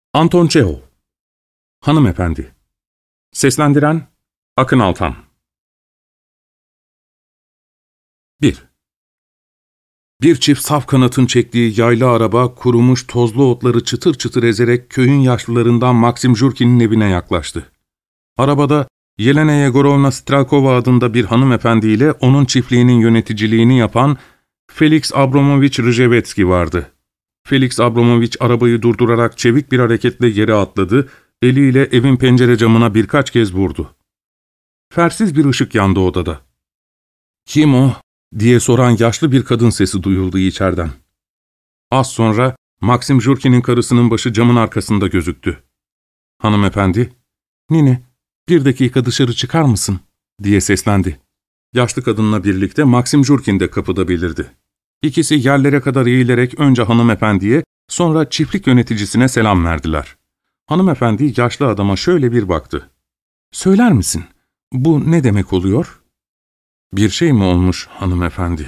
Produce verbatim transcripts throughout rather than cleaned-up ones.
Anton Çehov. Hanımefendi. Seslendiren Akın Altan. bir. Bir çift saf kanatın çektiği yaylı araba, kurumuş tozlu otları çıtır çıtır ezerek köyün yaşlılarından Maksim Jurkin'in evine yaklaştı. Arabada Yelena Yegorovna Strelkova adında bir hanımefendiyle onun çiftliğinin yöneticiliğini yapan Felix Abramovich Rzhevetski vardı. Felix Abramovich arabayı durdurarak çevik bir hareketle yere atladı, eliyle evin pencere camına birkaç kez vurdu. Fersiz bir ışık yandı odada. "Kim o?" diye soran yaşlı bir kadın sesi duyuldu içeriden. Az sonra Maksim Jurkin'in karısının başı camın arkasında gözüktü. "Hanımefendi, Nine, bir dakika dışarı çıkar mısın?" diye seslendi. Yaşlı kadınla birlikte Maksim Jurkin de kapıda belirdi. İkisi yerlere kadar eğilerek önce hanımefendiye, sonra çiftlik yöneticisine selam verdiler. Hanımefendi yaşlı adama şöyle bir baktı. "Söyler misin, bu ne demek oluyor?" "Bir şey mi olmuş hanımefendi?"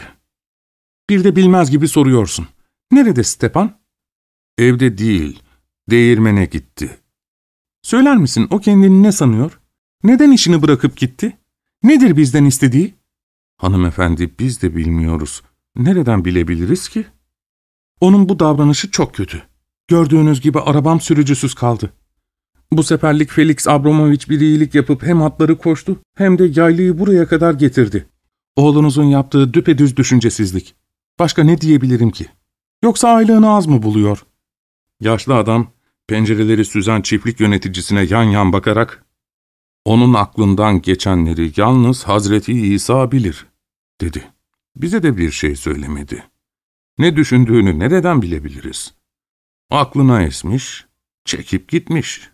"Bir de bilmez gibi soruyorsun. Nerede Stepan?" "Evde değil, değirmene gitti." "Söyler misin, o kendini ne sanıyor? Neden işini bırakıp gitti? Nedir bizden istediği?" "Hanımefendi, biz de bilmiyoruz. Nereden bilebiliriz ki?" "Onun bu davranışı çok kötü. Gördüğünüz gibi arabam sürücüsüz kaldı. Bu seferlik Felix Abramovich bir iyilik yapıp hem atları koştu hem de yaylıyı buraya kadar getirdi. Oğlunuzun yaptığı düpedüz düşüncesizlik. Başka ne diyebilirim ki? Yoksa aylığını az mı buluyor?" Yaşlı adam pencereleri süzen çiftlik yöneticisine yan yan bakarak, "Onun aklından geçenleri yalnız Hazreti İsa bilir," dedi. "Bize de bir şey söylemedi. Ne düşündüğünü nereden bilebiliriz? Aklına esmiş, çekip gitmiş.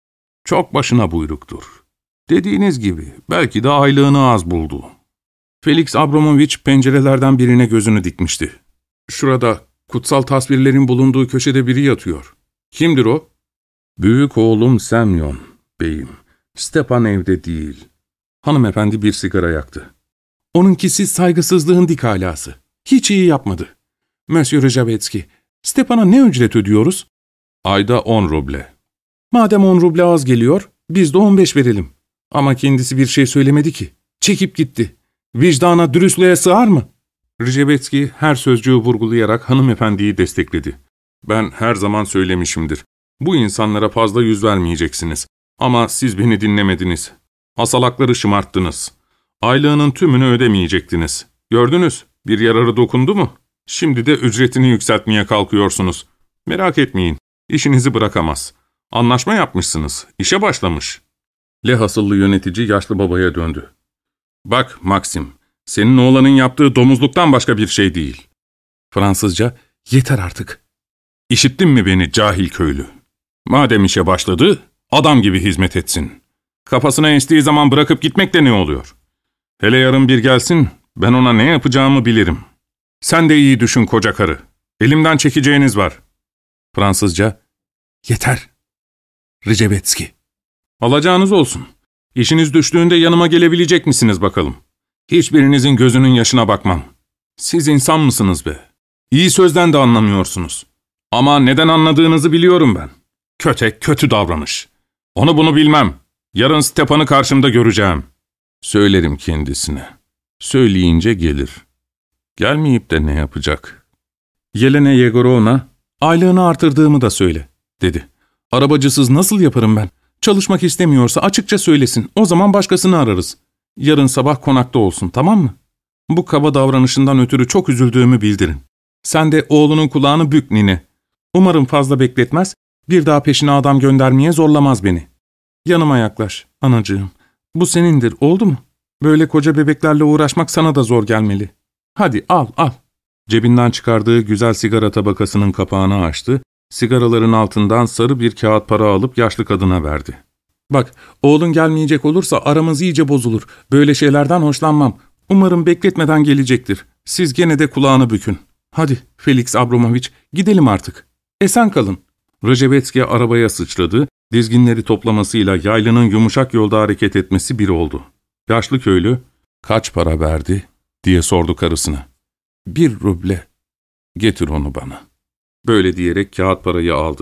Çok başına buyruktur. Dediğiniz gibi belki de aylığını az buldu." Felix Abramovich pencerelerden birine gözünü dikmişti. "Şurada, kutsal tasvirlerin bulunduğu köşede biri yatıyor. Kimdir o?" "Büyük oğlum Semyon, beyim. Stepan evde değil." Hanımefendi bir sigara yaktı. "Onunkisi saygısızlığın dik alası. Hiç iyi yapmadı. Monsieur Rzhevetski, Stepan'a ne ücret ödüyoruz?" "Ayda on ruble." "Madem on ruble az geliyor, biz de on beş verelim. Ama kendisi bir şey söylemedi ki. Çekip gitti. Vicdana, dürüstlüğe sığar mı?" Rzhevetski her sözcüğü vurgulayarak hanımefendiyi destekledi. "Ben her zaman söylemişimdir. Bu insanlara fazla yüz vermeyeceksiniz. Ama siz beni dinlemediniz. Asalakları şımarttınız. Aylığının tümünü ödemeyecektiniz. Gördünüz, bir yararı dokundu mu? Şimdi de ücretini yükseltmeye kalkıyorsunuz. Merak etmeyin, işinizi bırakamaz. Anlaşma yapmışsınız, işe başlamış." Lehasıllı yönetici yaşlı babaya döndü. "Bak Maksim, senin oğlanın yaptığı domuzluktan başka bir şey değil." Fransızca, "Yeter artık. İşittin mi beni cahil köylü? Madem işe başladı, adam gibi hizmet etsin. Kafasına estiği zaman bırakıp gitmek de ne oluyor? Hele yarın bir gelsin, ben ona ne yapacağımı bilirim. Sen de iyi düşün koca karı. Elimden çekeceğiniz var." Fransızca, "Yeter. Rzhevetski." "Alacağınız olsun. İşiniz düştüğünde yanıma gelebilecek misiniz bakalım? Hiçbirinizin gözünün yaşına bakmam. Siz insan mısınız be? İyi sözden de anlamıyorsunuz. Ama neden anladığınızı biliyorum ben. Kötek, kötü davranış. Onu bunu bilmem. Yarın Stepan'ı karşımda göreceğim." "Söylerim kendisine. Söyleyince gelir. Gelmeyip de ne yapacak?" "Yelena Yegorovna, aylığını artırdığımı da söyle," dedi. "Arabacısız nasıl yaparım ben? Çalışmak istemiyorsa açıkça söylesin. O zaman başkasını ararız. Yarın sabah konakta olsun, tamam mı? Bu kaba davranışından ötürü çok üzüldüğümü bildirin. Sen de oğlunun kulağını bük Nine. Umarım fazla bekletmez, bir daha peşine adam göndermeye zorlamaz beni. Yanıma yaklaş, anacığım. Bu senindir, oldu mu? Böyle koca bebeklerle uğraşmak sana da zor gelmeli. Hadi al, al." Cebinden çıkardığı güzel sigara tabakasının kapağını açtı, sigaraların altından sarı bir kağıt para alıp yaşlı kadına verdi. "Bak, oğlun gelmeyecek olursa aramız iyice bozulur. Böyle şeylerden hoşlanmam. Umarım bekletmeden gelecektir. Siz gene de kulağını bükün. Hadi Felix Abramovich, gidelim artık. Esen kalın." Rzhevetski arabaya sıçradı, dizginleri toplamasıyla yaylının yumuşak yolda hareket etmesi bir oldu. Yaşlı köylü, "Kaç para verdi?" diye sordu karısına. "Bir ruble. Getir onu bana." Böyle diyerek kağıt parayı aldı.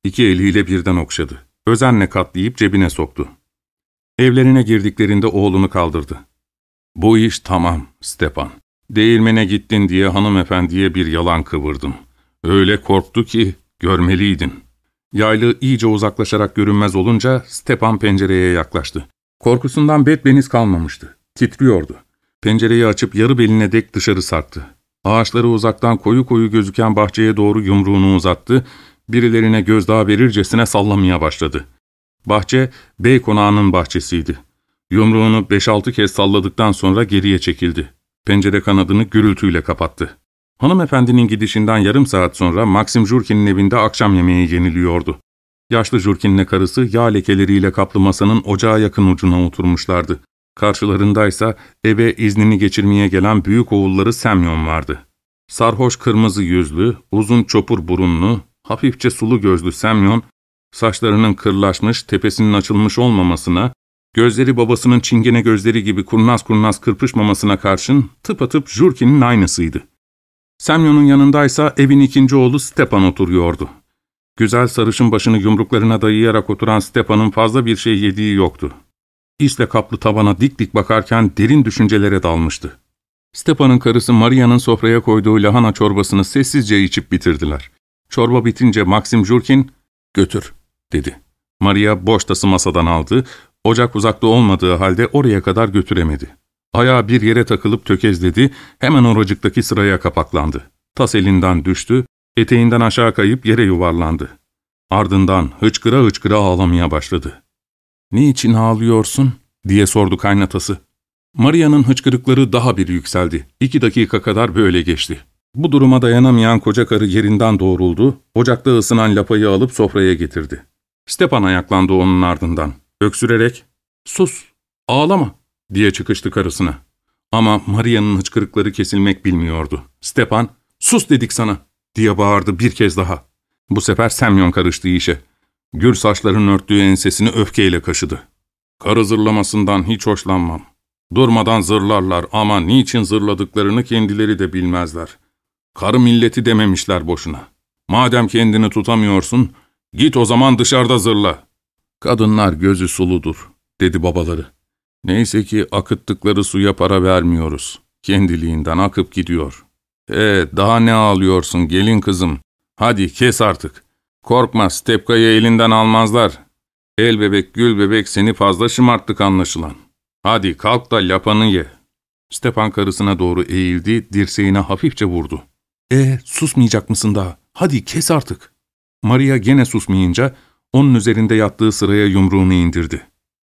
İki eliyle birden okşadı. Özenle katlayıp cebine soktu. Evlerine girdiklerinde oğlunu kaldırdı. ''Bu iş tamam, Stepan. Değirmene gittin diye hanımefendiye bir yalan kıvırdım. Öyle korktu ki görmeliydin.'' Yaylı iyice uzaklaşarak görünmez olunca Stepan pencereye yaklaştı. Korkusundan betbeniz kalmamıştı. Titriyordu. Pencereyi açıp yarı beline dek dışarı sarktı. Ağaçları uzaktan koyu koyu gözüken bahçeye doğru yumruğunu uzattı, birilerine gözdağı verircesine sallamaya başladı. Bahçe, bey konağının bahçesiydi. Yumruğunu beş altı kez salladıktan sonra geriye çekildi. Pencere kanadını gürültüyle kapattı. Hanımefendinin gidişinden yarım saat sonra Maxim Jurkin'in evinde akşam yemeği yeniliyordu. Yaşlı Jurkin'le karısı yağ lekeleriyle kaplı masanın ocağa yakın ucuna oturmuşlardı. Karşılarındaysa eve iznini geçirmeye gelen büyük oğulları Semyon vardı. Sarhoş kırmızı yüzlü, uzun çopur burunlu, hafifçe sulu gözlü Semyon, saçlarının kırlaşmış, tepesinin açılmış olmamasına, gözleri babasının çingene gözleri gibi kurnaz kurnaz kırpışmamasına karşın tıpatıp Jurkin'in aynısıydı. Semyon'un yanındaysa evin ikinci oğlu Stepan oturuyordu. Güzel sarışın başını yumruklarına dayayarak oturan Stepan'ın fazla bir şey yediği yoktu. İsle kaplı tavana dik dik bakarken derin düşüncelere dalmıştı. Stepan'ın karısı Maria'nın sofraya koyduğu lahana çorbasını sessizce içip bitirdiler. Çorba bitince Maxim Jurkin, ''Götür'' dedi. Maria boş tası masadan aldı, ocak uzakta olmadığı halde oraya kadar götüremedi. Ayağı bir yere takılıp tökezledi, hemen oracıktaki sıraya kapaklandı. Tas elinden düştü, eteğinden aşağı kayıp yere yuvarlandı. Ardından hıçkıra hıçkıra ağlamaya başladı. ''Niçin ağlıyorsun?'' diye sordu kaynatası. Maria'nın hıçkırıkları daha bir yükseldi. İki dakika kadar böyle geçti. Bu duruma dayanamayan koca karı yerinden doğruldu, ocakta ısınan lapayı alıp sofraya getirdi. Stepan ayaklandı onun ardından. Öksürerek, ''Sus, ağlama'' diye çıkıştı karısına. Ama Maria'nın hıçkırıkları kesilmek bilmiyordu. Stepan, ''Sus dedik sana'' diye bağırdı bir kez daha. Bu sefer Semyon karıştı işe. Gür saçların örttüğü ensesini öfkeyle kaşıdı. ''Karı zırlamasından hiç hoşlanmam. Durmadan zırlarlar ama niçin zırladıklarını kendileri de bilmezler. Karı milleti dememişler boşuna. Madem kendini tutamıyorsun, git o zaman dışarıda zırla.'' ''Kadınlar gözü suludur'' dedi babaları. ''Neyse ki akıttıkları suya para vermiyoruz. Kendiliğinden akıp gidiyor. E daha ne ağlıyorsun gelin kızım? Hadi kes artık. Korkma, Stepka'yı elinden almazlar. El bebek gül bebek seni fazla şımarttık anlaşılan. Hadi kalk da lapanı ye.'' Stepan karısına doğru eğildi, dirseğine hafifçe vurdu. ''E susmayacak mısın daha? Hadi kes artık.'' Maria gene susmayınca onun üzerinde yattığı sıraya yumruğunu indirdi.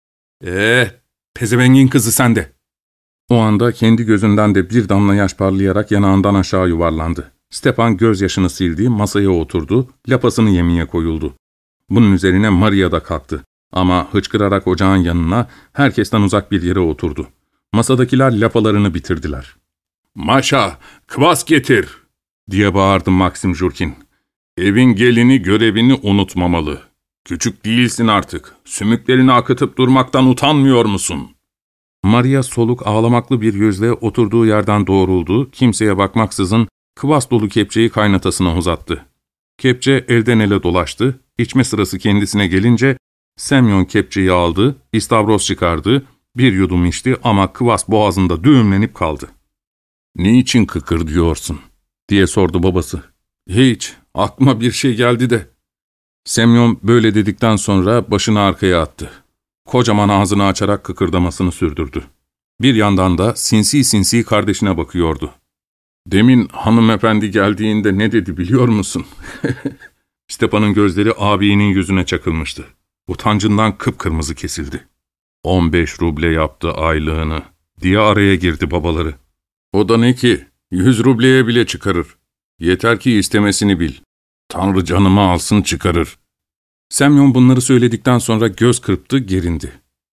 ''Eee pezevengin kızı sende.'' O anda kendi gözünden de bir damla yaş parlayarak yanağından aşağı yuvarlandı. Stepan gözyaşını sildi, masaya oturdu, lapasını yemeye koyuldu. Bunun üzerine Maria da kalktı. Ama hıçkırarak ocağın yanına, herkesten uzak bir yere oturdu. Masadakiler lapalarını bitirdiler. ''Maşa, kvas getir!'' diye bağırdı Maxim Jurkin. ''Evin gelini görevini unutmamalı. Küçük değilsin artık. Sümüklerini akıtıp durmaktan utanmıyor musun?'' Maria soluk ağlamaklı bir yüzle oturduğu yerden doğruldu, kimseye bakmaksızın kıvas dolu kepçeyi kaynatasına uzattı. Kepçe elden ele dolaştı, içme sırası kendisine gelince Semyon kepçeyi aldı, istavroz çıkardı, bir yudum içti ama kıvas boğazında düğümlenip kaldı. ''Niçin kıkır diyorsun?'' diye sordu babası. ''Hiç, aklıma bir şey geldi de.'' Semyon böyle dedikten sonra başını arkaya attı. Kocaman ağzını açarak kıkırdamasını sürdürdü. Bir yandan da sinsi sinsi kardeşine bakıyordu. ''Demin hanımefendi geldiğinde ne dedi biliyor musun?'' Stepan'ın gözleri ağabeyinin yüzüne çakılmıştı. Utancından kıpkırmızı kesildi. On beş ruble yaptı aylığını diye araya girdi babaları. ''O da ne ki? Yüz rubleye bile çıkarır. Yeter ki istemesini bil. Tanrı canımı alsın çıkarır.'' Semyon bunları söyledikten sonra göz kırptı, gerindi.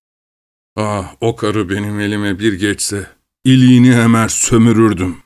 ''Ah, o karı benim elime bir geçse, iliğini emer sömürürdüm.''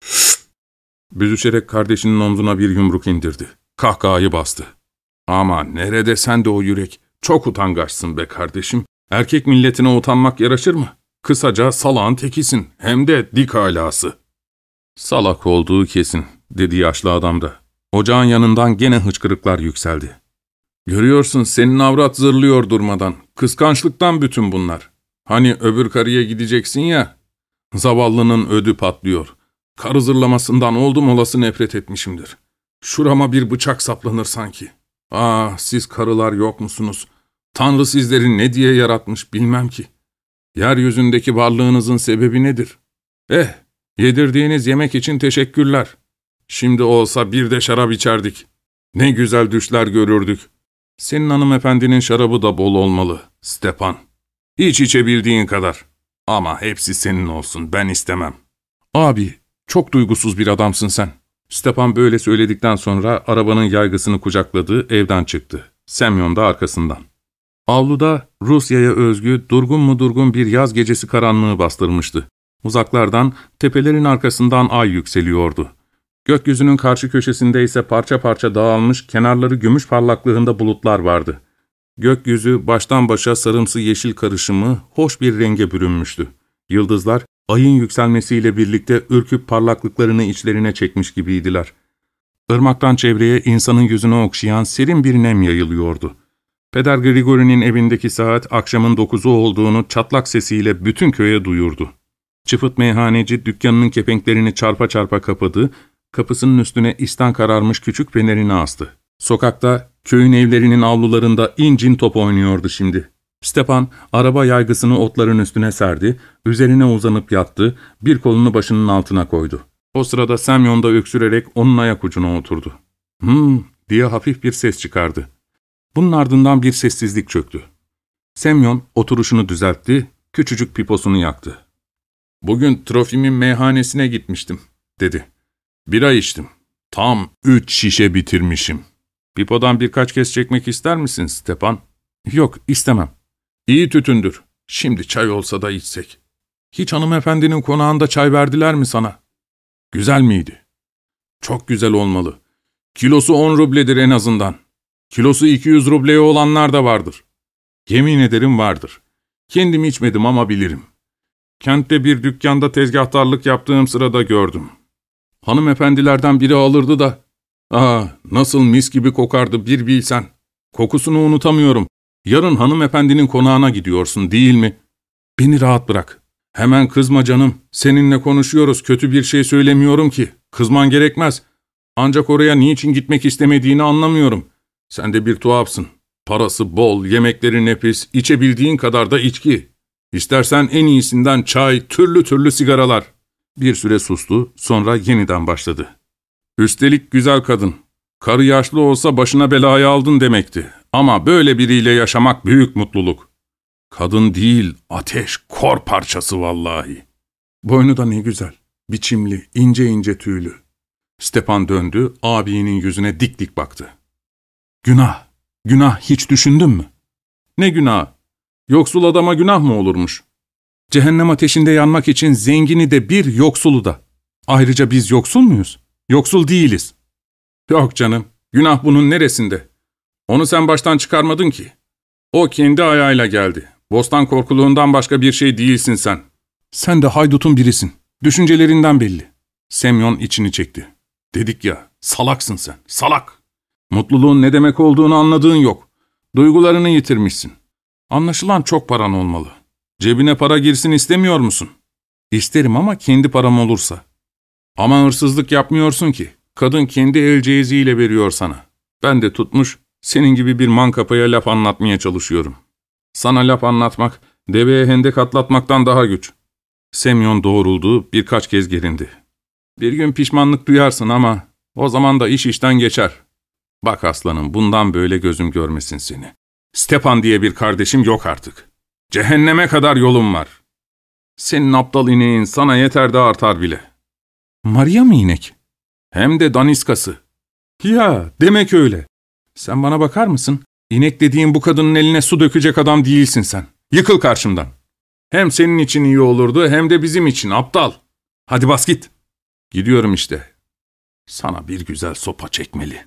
Büzüşerek kardeşinin omzuna bir yumruk indirdi. Kahkahayı bastı. ''Ama nerede sende o yürek? Çok utangaçsın be kardeşim. Erkek milletine utanmak yaraşır mı? Kısaca salağın tekisin, hem de dik alası.'' ''Salak olduğu kesin'' dedi yaşlı adam da. Ocağın yanından gene hıçkırıklar yükseldi. Görüyorsun senin avrat zırlıyor durmadan. Kıskançlıktan bütün bunlar. Hani öbür karıya gideceksin ya. Zavallının ödü patlıyor. Karı zırlamasından oldum olası nefret etmişimdir. Şurama bir bıçak saplanır sanki. Ah, siz karılar yok musunuz? Tanrı sizleri ne diye yaratmış bilmem ki. Yeryüzündeki varlığınızın sebebi nedir? Eh, yedirdiğiniz yemek için teşekkürler. Şimdi olsa bir de şarap içerdik. Ne güzel düşler görürdük. Senin hanımefendinin şarabı da bol olmalı, Stepan. İç içebildiğin kadar. Ama hepsi senin olsun, ben istemem. Abi, çok duygusuz bir adamsın sen. Stepan böyle söyledikten sonra arabanın yaygısını kucakladı, evden çıktı. Semyon da arkasından. Avluda Rusya'ya özgü durgun mu durgun bir yaz gecesi karanlığı bastırmıştı. Uzaklardan, tepelerin arkasından ay yükseliyordu. Gökyüzünün karşı köşesinde ise parça parça dağılmış, kenarları gümüş parlaklığında bulutlar vardı. Gökyüzü baştan başa sarımsı yeşil karışımı hoş bir renge bürünmüştü. Yıldızlar, ayın yükselmesiyle birlikte ürküp parlaklıklarını içlerine çekmiş gibiydiler. Irmaktan çevreye insanın yüzünü okşayan serin bir nem yayılıyordu. Peder Grigori'nin evindeki saat akşamın dokuzu olduğunu çatlak sesiyle bütün köye duyurdu. Çıfıt meyhaneci dükkanının kepenklerini çarpa çarpa kapadı, kapısının üstüne istan kararmış küçük fenerini astı. Sokakta, köyün evlerinin avlularında incin top oynuyordu şimdi. Stepan, araba yaygısını otların üstüne serdi, üzerine uzanıp yattı, bir kolunu başının altına koydu. O sırada Semyon da öksürerek onun ayak ucuna oturdu. ''Hımm'' diye hafif bir ses çıkardı. Bunun ardından bir sessizlik çöktü. Semyon oturuşunu düzeltti, küçücük piposunu yaktı. ''Bugün Trofim'in meyhanesine gitmiştim.'' dedi. ''Bira içtim. Tam üç şişe bitirmişim. Pipodan birkaç kez çekmek ister misin Stepan?'' ''Yok, istemem.'' ''İyi tütündür. Şimdi çay olsa da içsek.'' ''Hiç hanımefendinin konağında çay verdiler mi sana?'' ''Güzel miydi?'' ''Çok güzel olmalı. Kilosu on rubledir en azından. Kilosu iki yüz rubleye olanlar da vardır.'' ''Yemin ederim vardır. Kendim içmedim ama bilirim. Kentte bir dükkanda tezgahtarlık yaptığım sırada gördüm. Hanımefendilerden biri alırdı da, ''Aa, nasıl mis gibi kokardı bir bilsen. Kokusunu unutamıyorum. Yarın hanımefendinin konağına gidiyorsun değil mi? Beni rahat bırak. Hemen kızma canım. Seninle konuşuyoruz, kötü bir şey söylemiyorum ki. Kızman gerekmez. Ancak oraya niçin gitmek istemediğini anlamıyorum. Sen de bir tuhafsın. Parası bol, yemekleri nefis, içebildiğin kadar da içki. İstersen en iyisinden çay, türlü türlü sigaralar.'' Bir süre sustu, sonra yeniden başladı. ''Üstelik güzel kadın. Karı yaşlı olsa başına belayı aldın demekti. Ama böyle biriyle yaşamak büyük mutluluk. Kadın değil, ateş, kor parçası vallahi. Boynu da ne güzel, biçimli, ince ince tüylü.'' Stepan döndü, ağabeyinin yüzüne dik dik baktı. ''Günah, günah hiç düşündün mü?'' ''Ne günah? Yoksul adama günah mı olurmuş? Cehennem ateşinde yanmak için zengini de bir, yoksulu da. Ayrıca biz yoksul muyuz? Yoksul değiliz.'' ''Yok canım, günah bunun neresinde? Onu sen baştan çıkarmadın ki. O kendi ayağıyla geldi. Bostan korkuluğundan başka bir şey değilsin sen. Sen de haydutun birisin. Düşüncelerinden belli.'' Semyon içini çekti. ''Dedik ya, salaksın sen, salak. Mutluluğun ne demek olduğunu anladığın yok. Duygularını yitirmişsin. Anlaşılan çok paran olmalı. Cebine para girsin istemiyor musun?'' ''İsterim ama kendi param olursa.'' ''Ama hırsızlık yapmıyorsun ki. Kadın kendi el ceyiziyle veriyor sana. Ben de tutmuş, senin gibi bir mankapaya laf anlatmaya çalışıyorum. Sana laf anlatmak, deveye hendek atlatmaktan daha güç.'' Semyon doğruldu, birkaç kez gerindi. ''Bir gün pişmanlık duyarsın ama o zaman da iş işten geçer. Bak aslanım, bundan böyle gözüm görmesin seni. Stepan diye bir kardeşim yok artık. Cehenneme kadar yolum var. Senin aptal ineğin sana yeter de artar bile.'' ''Maria mı inek?'' ''Hem de daniskası.'' ''Ya, demek öyle. Sen bana bakar mısın? İnek dediğin bu kadının eline su dökecek adam değilsin sen. Yıkıl karşımdan. Hem senin için iyi olurdu hem de bizim için aptal. Hadi bas git.'' ''Gidiyorum işte. Sana bir güzel sopa çekmeli.''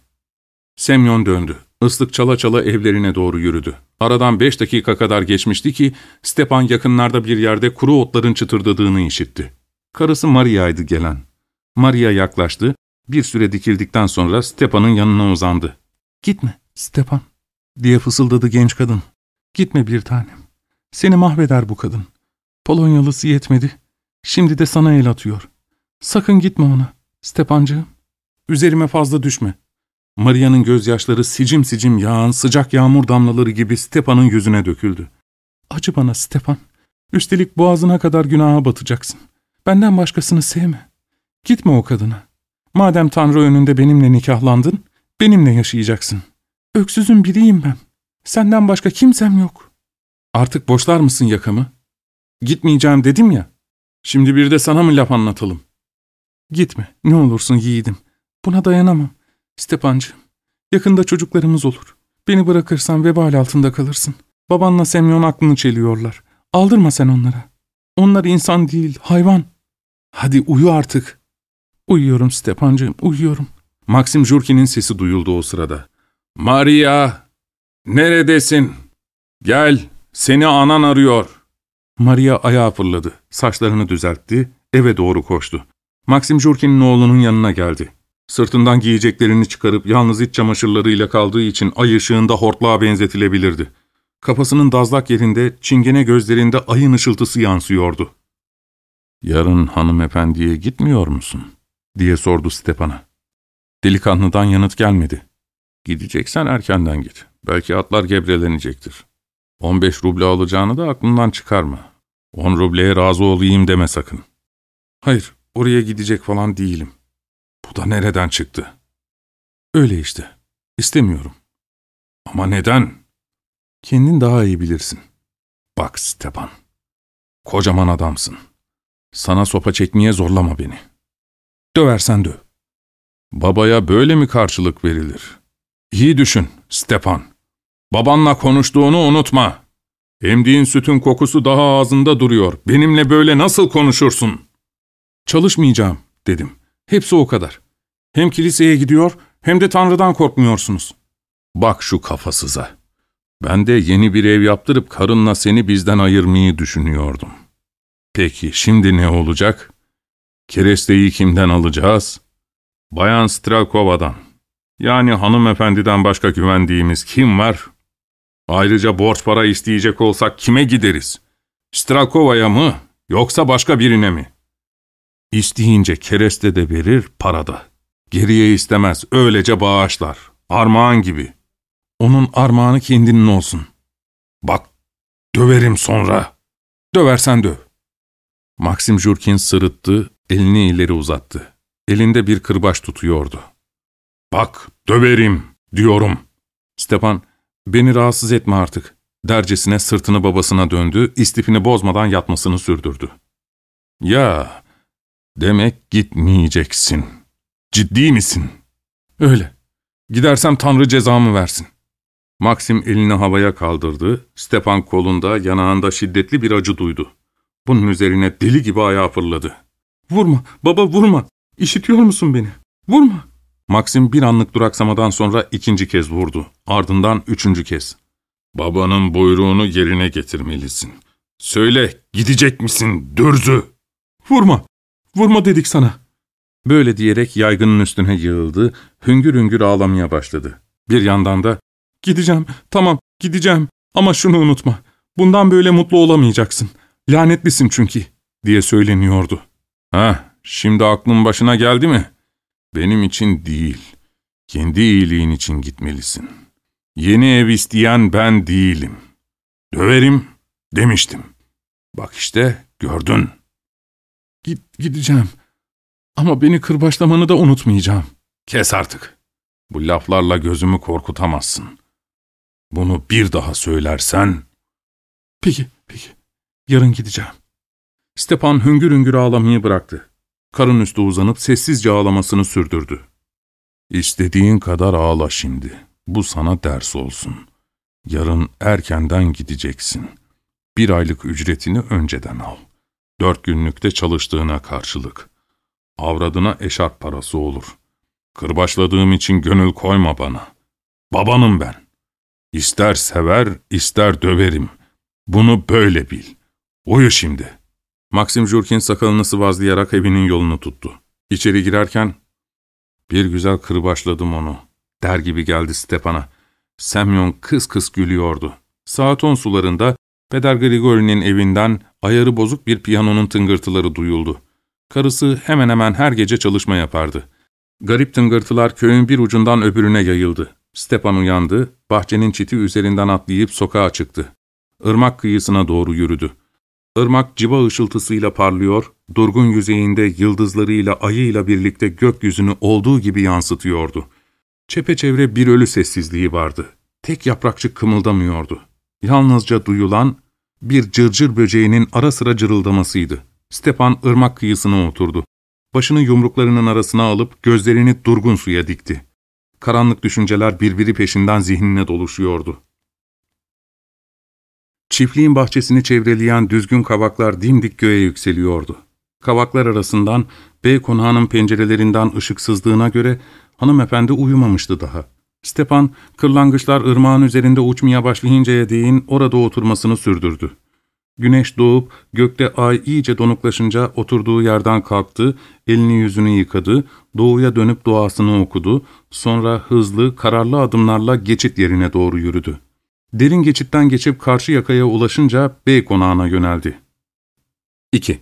Semyon döndü. Islık çala çala evlerine doğru yürüdü. Aradan beş dakika kadar geçmişti ki Stepan yakınlarda bir yerde kuru otların çıtırdadığını işitti. Karısı Maria'ydı gelen. Maria yaklaştı, bir süre dikildikten sonra Stepan'ın yanına uzandı. ''Gitme, Stepan. diye fısıldadı genç kadın. Gitme bir tanem. Seni mahveder bu kadın. Polonyalısı yetmedi. Şimdi de sana el atıyor. Sakın gitme ona, Stepancığım. Üzerime fazla düşme. Maria'nın gözyaşları sicim sicim yağan sıcak yağmur damlaları gibi Stepan'ın yüzüne döküldü. Acı bana Stepan. Üstelik boğazına kadar günaha batacaksın. Benden başkasını sevme. Gitme o kadına. Madem Tanrı önünde benimle nikahlandın, benimle yaşayacaksın. Öksüzün biriyim ben. Senden başka kimsem yok. Artık boşlar mısın yakamı? Gitmeyeceğim dedim ya. Şimdi bir de sana mı laf anlatalım? Gitme, ne olursun yiğidim. Buna dayanamam. Stepancığım, yakında çocuklarımız olur. Beni bırakırsan vebal altında kalırsın. Babanla Semyon aklını çeliyorlar. Aldırma sen onlara. Onlar insan değil, hayvan. Hadi uyu artık. Uyuyorum Stepancığım, uyuyorum. Maxim Jurkin'in sesi duyuldu o sırada. Maria, neredesin? Gel, seni anan arıyor. Maria ayağa fırladı, saçlarını düzeltti, eve doğru koştu. Maxim Jurkin'in oğlunun yanına geldi. Sırtından giyeceklerini çıkarıp yalnız iç çamaşırlarıyla kaldığı için ay ışığında hortlağa benzetilebilirdi. Kafasının dazlak yerinde, çingene gözlerinde ayın ışıltısı yansıyordu. ''Yarın hanımefendiye gitmiyor musun?'' diye sordu Stepan'a. Delikanlıdan yanıt gelmedi. ''Gideceksen erkenden git. Belki atlar gebrelenecektir. On beş ruble alacağını da aklından çıkarma. On rubleye razı olayım deme sakın.'' ''Hayır, oraya gidecek falan değilim.'' ''Bu da nereden çıktı?'' ''Öyle işte. İstemiyorum.'' ''Ama neden?'' ''Kendin daha iyi bilirsin.'' ''Bak Stepan, kocaman adamsın. Sana sopa çekmeye zorlama beni. Döversen döv. Babaya böyle mi karşılık verilir? İyi düşün Stepan. Babanla konuştuğunu unutma. Emdiğin sütün kokusu daha ağzında duruyor. Benimle böyle nasıl konuşursun? Çalışmayacağım dedim. Hepsi o kadar. Hem kiliseye gidiyor hem de Tanrı'dan korkmuyorsunuz. Bak şu kafasıza. Ben de yeni bir ev yaptırıp karınla seni bizden ayırmayı düşünüyordum. Peki şimdi ne olacak? Keresteyi kimden alacağız? Bayan Strelkova'dan. Yani hanımefendiden başka güvendiğimiz kim var? Ayrıca borç para isteyecek olsak kime gideriz? Strelkova'ya mı yoksa başka birine mi? İsteyince kereste de verir, para da. Geriye istemez, öylece bağışlar. Armağan gibi. Onun armağanı kendinin olsun. Bak, döverim sonra. Döversen döv. Maxim Jurkin sırıttı, elini ileri uzattı. Elinde bir kırbaç tutuyordu. ''Bak, döverim, diyorum.'' Stepan, ''Beni rahatsız etme artık.'' dercesine sırtını babasına döndü, istifini bozmadan yatmasını sürdürdü. ''Ya, demek gitmeyeceksin. Ciddi misin?'' ''Öyle. Gidersem Tanrı cezamı versin.'' Maxim elini havaya kaldırdı, Stepan kolunda, yanağında şiddetli bir acı duydu. Bunun üzerine deli gibi ayağa fırladı. ''Vurma, baba vurma! İşitiyor musun beni? Vurma!'' Maxim bir anlık duraksamadan sonra ikinci kez vurdu. Ardından üçüncü kez. ''Babanın buyruğunu yerine getirmelisin. Söyle, gidecek misin, dürzü?'' ''Vurma! Vurma dedik sana!'' Böyle diyerek yaygının üstüne yığıldı, hüngür hüngür ağlamaya başladı. Bir yandan da, ''Gideceğim, tamam, gideceğim ama şunu unutma. Bundan böyle mutlu olamayacaksın. Lanetlisin çünkü.'' diye söyleniyordu. ''Hah, şimdi aklın başına geldi mi? Benim için değil, kendi iyiliğin için gitmelisin. Yeni ev isteyen ben değilim. Döverim demiştim. Bak işte, gördün.'' Git, gideceğim. Ama beni kırbaçlamanı da unutmayacağım. Kes artık. Bu laflarla gözümü korkutamazsın. Bunu bir daha söylersen... Peki, peki. Yarın gideceğim. Stepan hüngür hüngür ağlamayı bıraktı. Karın üstü uzanıp sessizce ağlamasını sürdürdü. İstediğin kadar ağla şimdi. Bu sana ders olsun. Yarın erkenden gideceksin. Bir aylık ücretini önceden al. Dört günlükte çalıştığına karşılık. Avradına eşarp parası olur. Kırbaçladığım için gönül koyma bana. Babanım ben. İster sever, ister döverim. Bunu böyle bil. Uyu şimdi. Maxim Jurkin sakalını sıvazlayarak evinin yolunu tuttu. İçeri girerken, ''Bir güzel kırbaçladım onu.'' der gibi geldi Stepan'a. Semyon kıs kıs gülüyordu. Saat on sularında Peder Grigori'nin evinden ayarı bozuk bir piyanonun tıngırtıları duyuldu. Karısı hemen hemen her gece çalışma yapardı. Garip tıngırtılar köyün bir ucundan öbürüne yayıldı. Stepan uyandı, bahçenin çiti üzerinden atlayıp sokağa çıktı. Irmak kıyısına doğru yürüdü. Irmak civa ışıltısıyla parlıyor, durgun yüzeyinde yıldızlarıyla ayıyla birlikte gökyüzünü olduğu gibi yansıtıyordu. Çepeçevre bir ölü sessizliği vardı. Tek yaprakçık kımıldamıyordu. Yalnızca duyulan bir cırcır böceğinin ara sıra cırıldamasıydı. Stepan ırmak kıyısına oturdu. Başını yumruklarının arasına alıp gözlerini durgun suya dikti. Karanlık düşünceler birbiri peşinden zihnine doluşuyordu. Çiftliğin bahçesini çevreleyen düzgün kavaklar dimdik göğe yükseliyordu. Kavaklar arasından bey konağının pencerelerinden ışık sızdığına göre hanımefendi uyumamıştı daha. Stepan, kırlangıçlar ırmağın üzerinde uçmaya başlayıncaya değin orada oturmasını sürdürdü. Güneş doğup gökte ay iyice donuklaşınca oturduğu yerden kalktı, elini yüzünü yıkadı, doğuya dönüp duasını okudu, sonra hızlı, kararlı adımlarla geçit yerine doğru yürüdü. Derin geçitten geçip karşı yakaya ulaşınca bey konağına yöneldi. iki.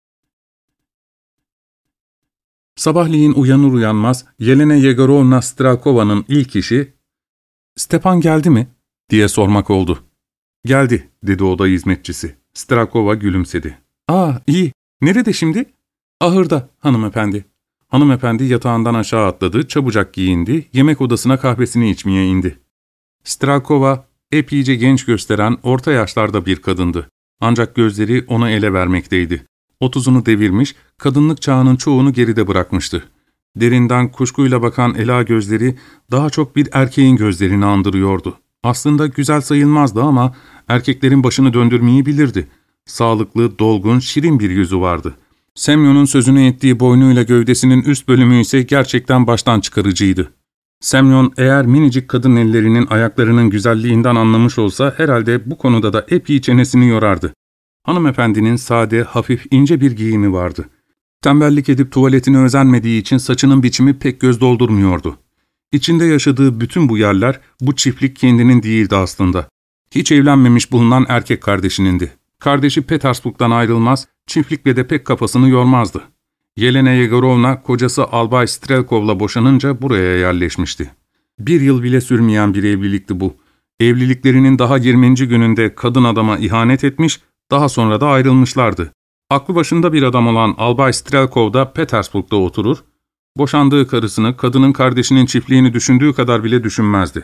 Sabahleyin uyanır uyanmaz Yelena Yegorovna Strakova'nın ilk işi ''Stepan geldi mi?'' diye sormak oldu. ''Geldi'' dedi oda hizmetçisi. Strakova gülümsedi. ''Aa, iyi. Nerede şimdi?'' ''Ahırda, hanımefendi.'' Hanımefendi yatağından aşağı atladı, çabucak giyindi, yemek odasına kahvesini içmeye indi. Strakova, epeyce genç gösteren orta yaşlarda bir kadındı. Ancak gözleri ona ele vermekteydi. Otuzunu devirmiş, kadınlık çağının çoğunu geride bırakmıştı. Derinden kuşkuyla bakan ela gözleri daha çok bir erkeğin gözlerini andırıyordu. Aslında güzel sayılmazdı ama erkeklerin başını döndürmeyi bilirdi. Sağlıklı, dolgun, şirin bir yüzü vardı. Semyon'un sözünü ettiği boynuyla gövdesinin üst bölümü ise gerçekten baştan çıkarıcıydı. Semyon eğer minicik kadın ellerinin ayaklarının güzelliğinden anlamış olsa herhalde bu konuda da epey çenesini yorardı. Hanımefendinin sade, hafif, ince bir giyimi vardı. Tembellik edip tuvaletine özenmediği için saçının biçimi pek göz doldurmuyordu. İçinde yaşadığı bütün bu yerler, bu çiftlik kendinin değildi aslında. Hiç evlenmemiş bulunan erkek kardeşinindi. Kardeşi Petersburg'dan ayrılmaz, çiftlikle de pek kafasını yormazdı. Yelena Yegorovna, kocası Albay Strelkov'la boşanınca buraya yerleşmişti. Bir yıl bile sürmeyen bir evlilikti bu. Evliliklerinin daha yirminci gününde kadın adama ihanet etmiş, daha sonra da ayrılmışlardı. Aklı başında bir adam olan Albay Strelkov da Petersburg'da oturur, boşandığı karısını, kadının kardeşinin çiftliğini düşündüğü kadar bile düşünmezdi.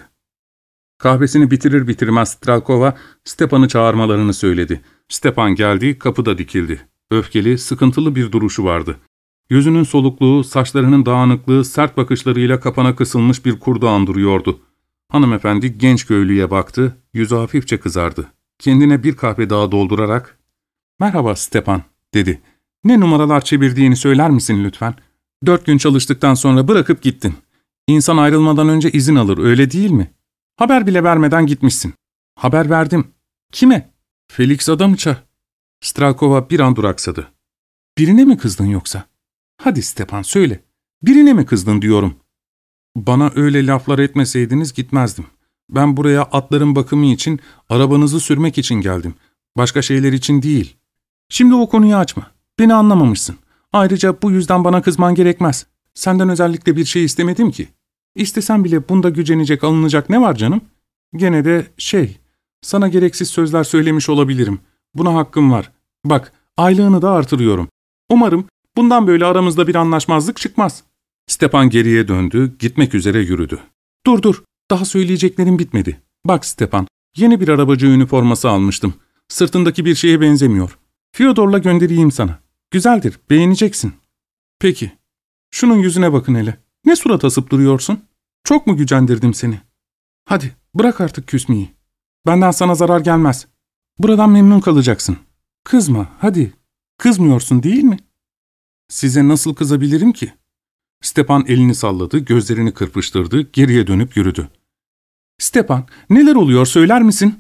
Kahvesini bitirir bitirmez Strelkova, Stepan'ı çağırmalarını söyledi. Stepan geldi, kapıda dikildi. Öfkeli, sıkıntılı bir duruşu vardı. Yüzünün solukluğu, saçlarının dağınıklığı, sert bakışlarıyla kapana kısılmış bir kurdu andırıyordu. Hanımefendi genç köylüye baktı, yüzü hafifçe kızardı. Kendine bir kahve daha doldurarak, ''Merhaba Stepan'' dedi. ''Ne numaralar çevirdiğini söyler misin lütfen? Dört gün çalıştıktan sonra bırakıp gittin. İnsan ayrılmadan önce izin alır, öyle değil mi? Haber bile vermeden gitmişsin.'' ''Haber verdim.'' ''Kime?'' ''Felix Adamıç'a.'' Strelkova bir an duraksadı. ''Birine mi kızdın yoksa?'' ''Hadi Stepan söyle. Birine mi kızdın diyorum.'' ''Bana öyle laflar etmeseydiniz gitmezdim. Ben buraya atların bakımı için, arabanızı sürmek için geldim. Başka şeyler için değil. Şimdi o konuyu açma. Beni anlamamışsın. Ayrıca bu yüzden bana kızman gerekmez. Senden özellikle bir şey istemedim ki. İstesem bile bunda gücenecek, alınacak ne var canım? Gene de şey, sana gereksiz sözler söylemiş olabilirim. Buna hakkım var. Bak, aylığını da artırıyorum. Umarım bundan böyle aramızda bir anlaşmazlık çıkmaz.'' Stepan geriye döndü, gitmek üzere yürüdü. ''Dur dur, daha söyleyeceklerim bitmedi. Bak Stepan, yeni bir arabacı üniforması almıştım. Sırtındaki bir şeye benzemiyor. Fyodor'la göndereyim sana. Güzeldir, beğeneceksin.'' ''Peki. Şunun yüzüne bakın hele. Ne surat asıp duruyorsun? Çok mu gücendirdim seni? Hadi, bırak artık küsmeyi. Benden sana zarar gelmez. Buradan memnun kalacaksın. Kızma, hadi. Kızmıyorsun değil mi?'' ''Size nasıl kızabilirim ki?'' Stepan elini salladı, gözlerini kırpıştırdı, geriye dönüp yürüdü. ''Stepan, neler oluyor söyler misin?''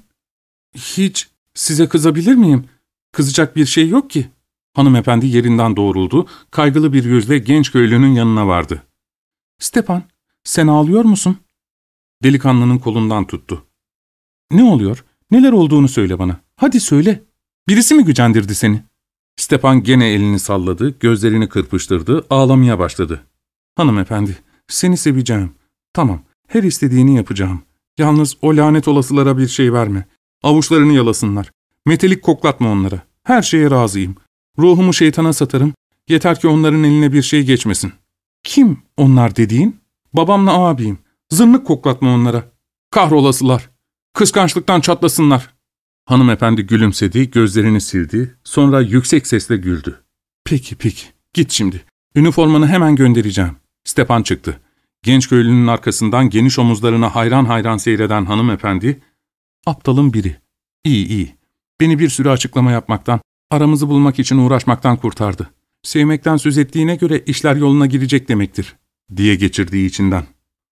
''Hiç, size kızabilir miyim? Kızacak bir şey yok ki.'' Hanımefendi yerinden doğruldu, kaygılı bir yüzle genç köylünün yanına vardı. ''Stepan, sen ağlıyor musun?'' Delikanlının kolundan tuttu. ''Ne oluyor? Neler olduğunu söyle bana. Hadi söyle. Birisi mi gücendirdi seni?'' Stepan gene elini salladı, gözlerini kırpıştırdı, ağlamaya başladı. ''Hanımefendi, seni seveceğim. Tamam, her istediğini yapacağım. Yalnız o lanet olasılara bir şey verme. Avuçlarını yalasınlar. Metelik koklatma onlara. Her şeye razıyım. Ruhumu şeytana satarım. Yeter ki onların eline bir şey geçmesin.'' ''Kim onlar dediğin?'' ''Babamla abim. Zırnık koklatma onlara. Kahrolasılar. Kıskançlıktan çatlasınlar.'' Hanımefendi gülümsedi, gözlerini sildi, sonra yüksek sesle güldü. ''Peki, peki. Git şimdi. Üniformanı hemen göndereceğim.'' Stepan çıktı. Genç köylünün arkasından geniş omuzlarına hayran hayran seyreden hanımefendi, ''Aptalın biri. İyi, iyi. Beni bir sürü açıklama yapmaktan, aramızı bulmak için uğraşmaktan kurtardı. Sevmekten söz ettiğine göre işler yoluna girecek demektir.'' diye geçirdiği içinden.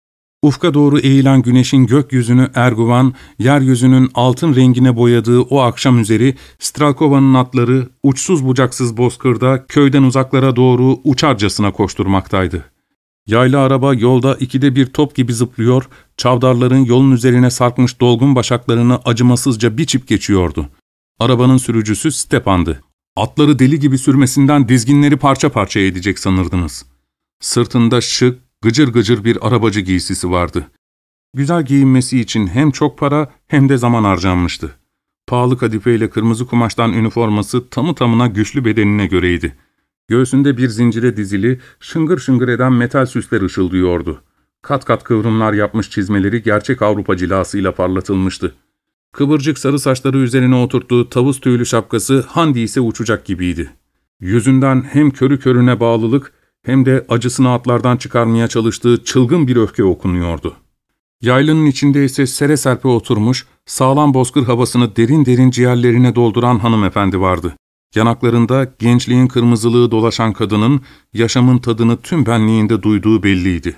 Ufka doğru eğilen güneşin gökyüzünü erguvan, yeryüzünün altın rengine boyadığı o akşam üzeri, Stralkova'nın atları uçsuz bucaksız bozkırda köyden uzaklara doğru uçarcasına koşturmaktaydı. Yaylı araba yolda ikide bir top gibi zıplıyor, çavdarların yolun üzerine sarkmış dolgun başaklarını acımasızca biçip geçiyordu. Arabanın sürücüsü Stepan'dı. Atları deli gibi sürmesinden dizginleri parça parça edecek sanırdınız. Sırtında şık, gıcır gıcır bir arabacı giysisi vardı. Güzel giyinmesi için hem çok para hem de zaman harcanmıştı. Pahalı kadifeyle kırmızı kumaştan üniforması tamı tamına güçlü bedenine göreydi. Göğsünde bir zincire dizili, şıngır şıngır eden metal süsler ışıldıyordu. Kat kat kıvrımlar yapmış çizmeleri gerçek Avrupa cilasıyla parlatılmıştı. Kıvırcık sarı saçları üzerine oturttuğu tavus tüylü şapkası handiyse uçacak gibiydi. Yüzünden hem körü körüne bağlılık hem de acısını atlardan çıkarmaya çalıştığı çılgın bir öfke okunuyordu. Yaylının içinde ise sere serpe oturmuş, sağlam bozkır havasını derin derin ciğerlerine dolduran hanımefendi vardı. Yanaklarında gençliğin kırmızılığı dolaşan kadının yaşamın tadını tüm benliğinde duyduğu belliydi.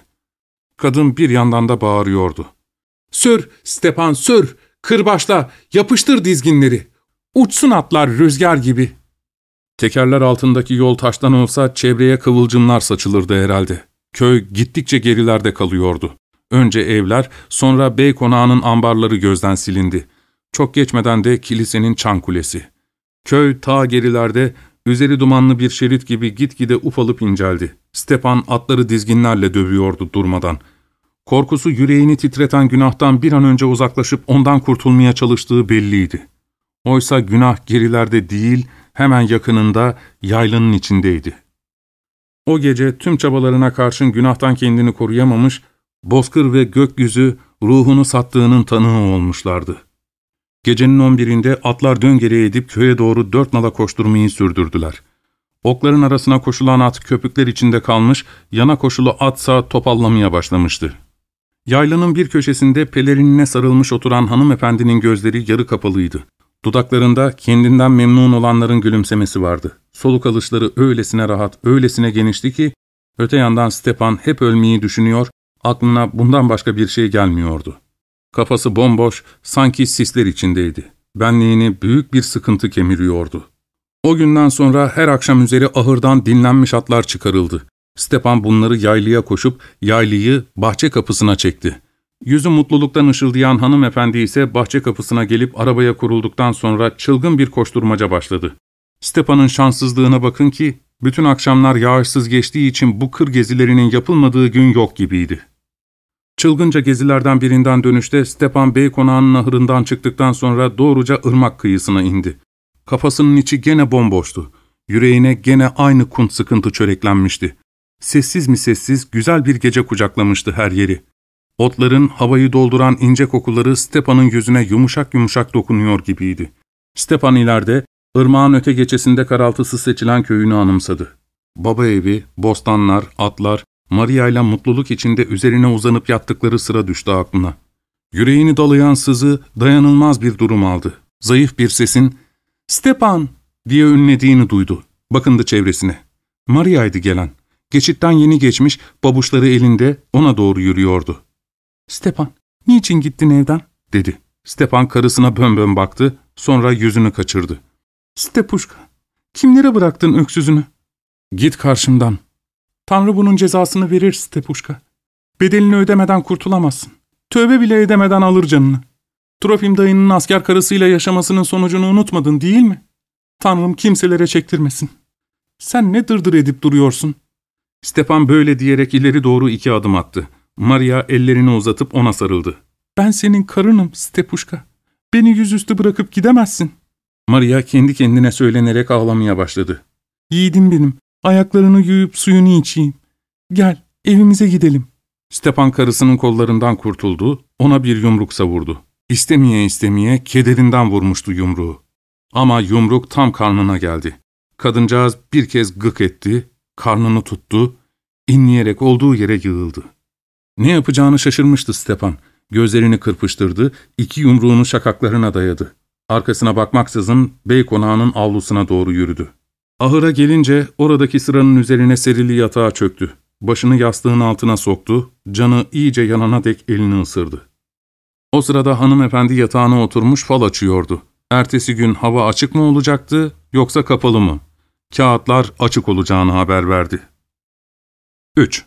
Kadın bir yandan da bağırıyordu. ''Sür, Stepan, sür! Kırbaçla, yapıştır dizginleri! Uçsun atlar rüzgar gibi!'' Tekerler altındaki yol taştan olsa çevreye kıvılcımlar saçılırdı herhalde. Köy gittikçe gerilerde kalıyordu. Önce evler, sonra bey konağının ambarları gözden silindi. Çok geçmeden de kilisenin çan kulesi. Köy ta gerilerde, üzeri dumanlı bir şerit gibi gitgide ufalıp inceldi. Stepan atları dizginlerle dövüyordu durmadan. Korkusu yüreğini titreten günahtan bir an önce uzaklaşıp ondan kurtulmaya çalıştığı belliydi. Oysa günah gerilerde değil, hemen yakınında, yaylanın içindeydi. O gece tüm çabalarına karşın günahtan kendini koruyamamış, bozkır ve gökyüzü ruhunu sattığının tanığı olmuşlardı. Gecenin on birinde atlar döngere edip köye doğru dört nala koşturmayı sürdürdüler. Okların arasına koşulan at köpükler içinde kalmış, yana koşulu atsa topallamaya başlamıştı. Yaylanın bir köşesinde pelerinine sarılmış oturan hanımefendinin gözleri yarı kapalıydı. Dudaklarında kendinden memnun olanların gülümsemesi vardı. Soluk alışları öylesine rahat, öylesine genişti ki, öte yandan Stepan hep ölmeyi düşünüyor, aklına bundan başka bir şey gelmiyordu. Kafası bomboş, sanki sisler içindeydi. Benliğini büyük bir sıkıntı kemiriyordu. O günden sonra her akşam üzeri ahırdan dinlenmiş atlar çıkarıldı. Stepan bunları yaylıya koşup yaylıyı bahçe kapısına çekti. Yüzü mutluluktan ışıldayan hanımefendi ise bahçe kapısına gelip arabaya kurulduktan sonra çılgın bir koşturmaca başladı. Stepan'ın şanssızlığına bakın ki, bütün akşamlar yağışsız geçtiği için bu kır gezilerinin yapılmadığı gün yok gibiydi. Çılgınca gezilerden birinden dönüşte Stepan Bey konağının ahırından çıktıktan sonra doğruca ırmak kıyısına indi. Kafasının içi gene bomboştu. Yüreğine gene aynı kunt sıkıntı çöreklenmişti. Sessiz mi sessiz güzel bir gece kucaklamıştı her yeri. Otların havayı dolduran ince kokuları Stepan'ın yüzüne yumuşak yumuşak dokunuyor gibiydi. Stepan ileride, ırmağın öte geçesinde karaltısı seçilen köyünü anımsadı. Baba evi, bostanlar, atlar, Maria ile mutluluk içinde üzerine uzanıp yattıkları sıra düştü aklına. Yüreğini dalayan sızı dayanılmaz bir durum aldı. Zayıf bir sesin ''Stepan!'' diye ünlediğini duydu. Bakındı çevresine. Maria'ydı gelen. Geçitten yeni geçmiş, babuşları elinde ona doğru yürüyordu. ''Stepan, niçin gittin evden?'' dedi. Stepan karısına bönbön baktı, sonra yüzünü kaçırdı. ''Stepuşka, kimlere bıraktın öksüzünü?'' ''Git karşımdan.'' ''Tanrı bunun cezasını verir Stepuşka. Bedelini ödemeden kurtulamazsın. Tövbe bile edemeden alır canını. Trofim dayının asker karısıyla yaşamasının sonucunu unutmadın değil mi? Tanrım kimselere çektirmesin. Sen ne dırdır edip duruyorsun? Stepan böyle diyerek ileri doğru iki adım attı. Maria ellerini uzatıp ona sarıldı. Ben senin karınım Stepuşka. Beni yüzüstü bırakıp gidemezsin. Maria kendi kendine söylenerek ağlamaya başladı. Yiğidim benim, ayaklarını yuyup suyunu içeyim. Gel, evimize gidelim. Stepan karısının kollarından kurtuldu, ona bir yumruk savurdu. İstemeye istemeye kederinden vurmuştu yumruğu. Ama yumruk tam karnına geldi. Kadıncağız bir kez gık etti, karnını tuttu, inleyerek olduğu yere yığıldı. Ne yapacağını şaşırmıştı Stepan. Gözlerini kırpıştırdı, iki yumruğunu şakaklarına dayadı. Arkasına bakmaksızın bey konağının avlusuna doğru yürüdü. Ahıra gelince oradaki sıranın üzerine serili yatağa çöktü. Başını yastığın altına soktu, canı iyice yanana dek elini ısırdı. O sırada hanımefendi yatağına oturmuş fal açıyordu. Ertesi gün hava açık mı olacaktı yoksa kapalı mı? Kağıtlar açık olacağını haber verdi. üç.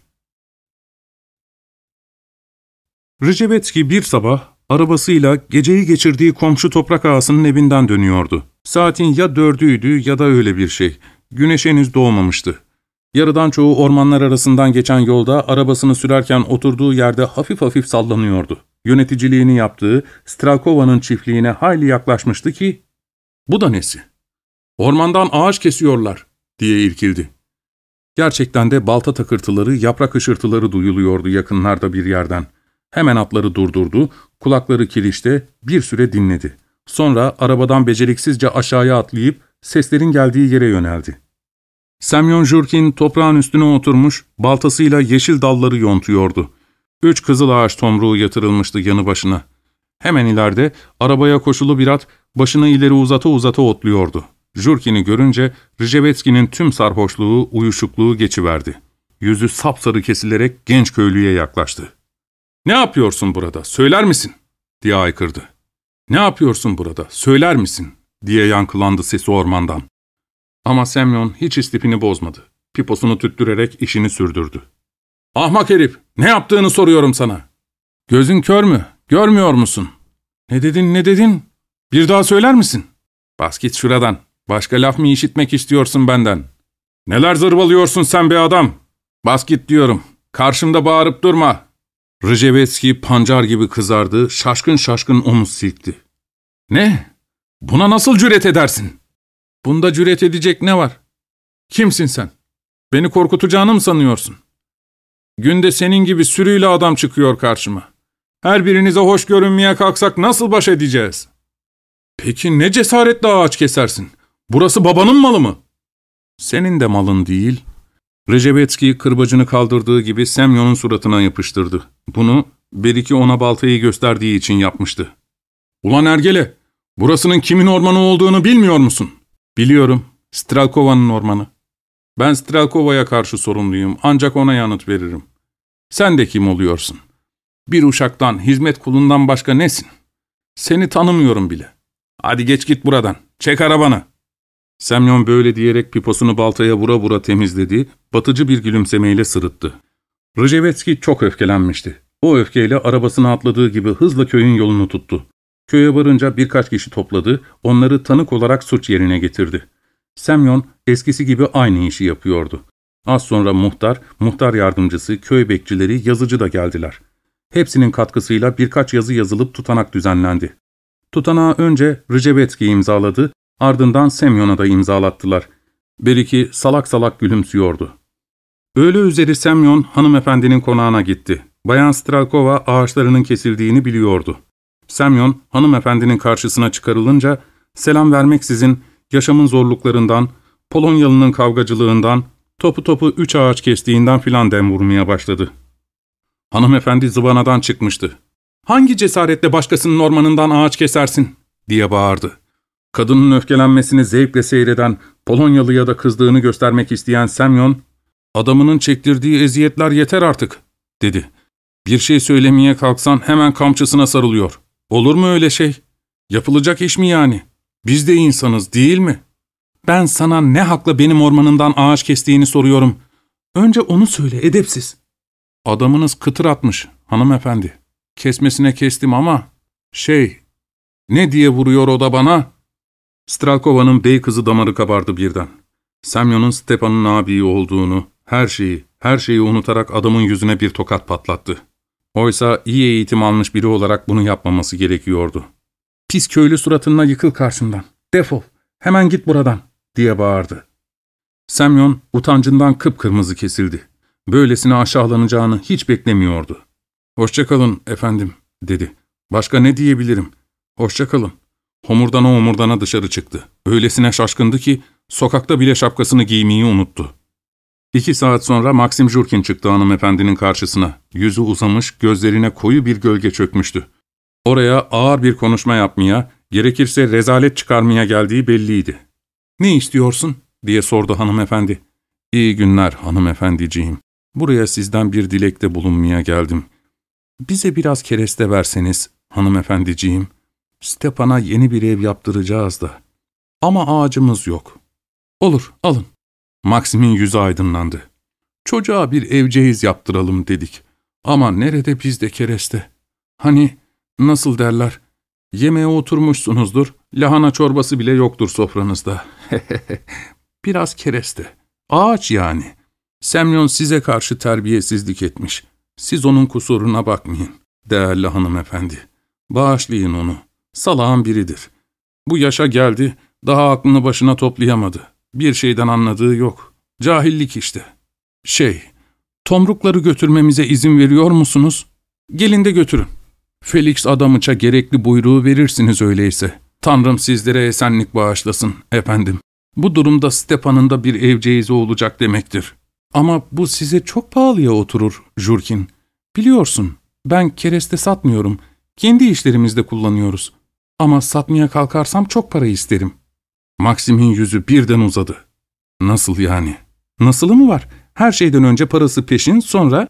Rıcevetski bir sabah arabasıyla geceyi geçirdiği komşu toprak ağasının evinden dönüyordu. Saatin ya dördüydü ya da öyle bir şey. Güneş henüz doğmamıştı. Yarıdan çoğu ormanlar arasından geçen yolda arabasını sürerken oturduğu yerde hafif hafif sallanıyordu. Yöneticiliğini yaptığı Stralkova'nın çiftliğine hayli yaklaşmıştı ki, ''Bu da nesi? Ormandan ağaç kesiyorlar.'' diye irkildi. Gerçekten de balta takırtıları, yaprak hışırtıları duyuluyordu yakınlarda bir yerden. Hemen atları durdurdu, kulakları kilişte bir süre dinledi. Sonra arabadan beceriksizce aşağıya atlayıp seslerin geldiği yere yöneldi. Semyon Jurkin toprağın üstüne oturmuş, baltasıyla yeşil dalları yontuyordu. Üç kızıl ağaç tomruğu yatırılmıştı yanı başına. Hemen ileride arabaya koşulu bir at başını ileri uzata uzata otluyordu. Jurkin'i görünce Rıcevetski'nin tüm sarhoşluğu, uyuşukluğu geçiverdi. Yüzü sapsarı kesilerek genç köylüye yaklaştı. ''Ne yapıyorsun burada, söyler misin?'' diye haykırdı. ''Ne yapıyorsun burada, söyler misin?'' diye yankılandı sesi ormandan. Ama Semyon hiç istifini bozmadı. Piposunu tüttürerek işini sürdürdü. ''Ahmak herif, ne yaptığını soruyorum sana. Gözün kör mü, görmüyor musun? Ne dedin, ne dedin? Bir daha söyler misin? Bas git şuradan, başka laf mı işitmek istiyorsun benden? Neler zırvalıyorsun sen be adam? Bas git diyorum, karşımda bağırıp durma.'' Rıcevetski pancar gibi kızardı, şaşkın şaşkın omuz silkti. ''Ne? Buna nasıl cüret edersin?'' ''Bunda cüret edecek ne var? Kimsin sen? Beni korkutacağını mı sanıyorsun? Günde senin gibi sürüyle adam çıkıyor karşıma. Her birinize hoş görünmeye kalksak nasıl baş edeceğiz? Peki ne cesaretle ağaç kesersin? Burası babanın malı mı?'' ''Senin de malın değil.'' Rıcevetski kırbacını kaldırdığı gibi Semyon'un suratına yapıştırdı. Bunu Beriki ona baltayı gösterdiği için yapmıştı. ''Ulan ergele, burasının kimin ormanı olduğunu bilmiyor musun?'' ''Biliyorum, Stralkova'nın ormanı. Ben Stralkova'ya karşı sorumluyum, ancak ona yanıt veririm. Sen de kim oluyorsun? Bir uşaktan, hizmet kulundan başka nesin? Seni tanımıyorum bile. Hadi geç git buradan, çek arabanı.'' Semyon böyle diyerek piposunu baltaya vura vura temizledi, batıcı bir gülümsemeyle sırıttı. Rıcevetski çok öfkelenmişti. O öfkeyle arabasına atladığı gibi hızla köyün yolunu tuttu. Köye varınca birkaç kişi topladı, onları tanık olarak suç yerine getirdi. Semyon eskisi gibi aynı işi yapıyordu. Az sonra muhtar, muhtar yardımcısı, köy bekçileri, yazıcı da geldiler. Hepsinin katkısıyla birkaç yazı yazılıp tutanak düzenlendi. Tutanağı önce Rıcevetski imzaladı, ardından Semyon'a da imzalattılar. Beriki salak salak gülümsüyordu. Öğle üzeri Semyon hanımefendinin konağına gitti. Bayan Stralkova ağaçlarının kesildiğini biliyordu. Semyon hanımefendinin karşısına çıkarılınca selam vermeksizin yaşamın zorluklarından, Polonyalı'nın kavgacılığından, topu topu üç ağaç kestiğinden filan dem vurmaya başladı. Hanımefendi zıvanadan çıkmıştı. ''Hangi cesaretle başkasının ormanından ağaç kesersin?'' diye bağırdı. Kadının öfkelenmesini zevkle seyreden, Polonyalı'ya da kızdığını göstermek isteyen Semyon, ''Adamının çektirdiği eziyetler yeter artık.'' dedi. ''Bir şey söylemeye kalksan hemen kamçısına sarılıyor. Olur mu öyle şey? Yapılacak iş mi yani? Biz de insanız değil mi? Ben sana ne hakla benim ormanımdan ağaç kestiğini soruyorum. Önce onu söyle, edepsiz.'' ''Adamınız kıtır atmış hanımefendi.'' Kesmesine kestim ama... Şey... Ne diye vuruyor o da bana? Strelkova'nın bey kızı damarı kabardı birden. Semyon'un Stepan'ın ağabeyi olduğunu, her şeyi, her şeyi unutarak adamın yüzüne bir tokat patlattı. Oysa iyi eğitim almış biri olarak bunu yapmaması gerekiyordu. ''Pis köylü suratına yıkıl karşımdan. Defol, hemen git buradan.'' diye bağırdı. Semyon utancından kıpkırmızı kesildi. Böylesine aşağılanacağını hiç beklemiyordu. ''Hoşça kalın efendim.'' dedi. ''Başka ne diyebilirim? Hoşça kalın.'' Homurdana homurdana dışarı çıktı. Öylesine şaşkındı ki sokakta bile şapkasını giymeyi unuttu. İki saat sonra Maxim Jurkin çıktı hanımefendinin karşısına. Yüzü uzamış, gözlerine koyu bir gölge çökmüştü. Oraya ağır bir konuşma yapmaya, gerekirse rezalet çıkarmaya geldiği belliydi. ''Ne istiyorsun?'' diye sordu hanımefendi. ''İyi günler hanımefendiciğim. Buraya sizden bir dilekte bulunmaya geldim. Bize biraz kereste verseniz hanımefendiciğim. Stepan'a yeni bir ev yaptıracağız da. Ama ağacımız yok.'' ''Olur, alın.'' Maxim'in yüzü aydınlandı. ''Çocuğa bir evceğiz yaptıralım dedik. Ama nerede bizde kereste? Hani nasıl derler? Yemeğe oturmuşsunuzdur, lahana çorbası bile yoktur sofranızda. Biraz kereste. Ağaç yani. Semyon size karşı terbiyesizlik etmiş. Siz onun kusuruna bakmayın, değerli hanımefendi. Bağışlayın onu. Salağın biridir. Bu yaşa geldi, daha aklını başına toplayamadı. Bir şeyden anladığı yok. Cahillik işte. Şey, tomrukları götürmemize izin veriyor musunuz? Gelin de götürün. Felix Adamıç'a gerekli buyruğu verirsiniz öyleyse. Tanrım sizlere esenlik bağışlasın efendim. Bu durumda Stepan'ın da bir evceğizi olacak demektir. Ama bu size çok pahalıya oturur Jurkin. Biliyorsun, ben kereste satmıyorum. Kendi işlerimizde kullanıyoruz. Ama satmaya kalkarsam çok para isterim. Maxim'in yüzü birden uzadı. Nasıl yani? Nasılı mı var? Her şeyden önce parası peşin, sonra...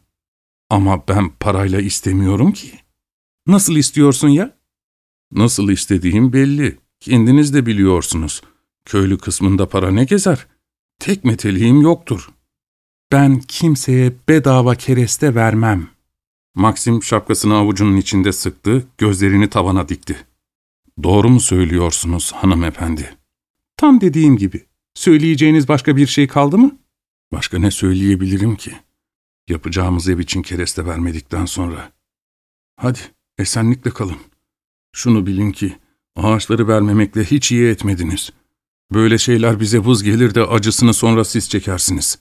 Ama ben parayla istemiyorum ki. Nasıl istiyorsun ya? Nasıl istediğim belli. Kendiniz de biliyorsunuz. Köylü kısmında para ne gezer? Tek meteliğim yoktur. Ben kimseye bedava kereste vermem. Maxim şapkasını avucunun içinde sıktı, gözlerini tavana dikti. Doğru mu söylüyorsunuz hanımefendi? Tam dediğim gibi. Söyleyeceğiniz başka bir şey kaldı mı? Başka ne söyleyebilirim ki? Yapacağımız ev için kereste vermedikten sonra. Hadi esenlikle kalın. Şunu bilin ki ağaçları vermemekle hiç iyi etmediniz. Böyle şeyler bize vız gelir de acısını sonra siz çekersiniz.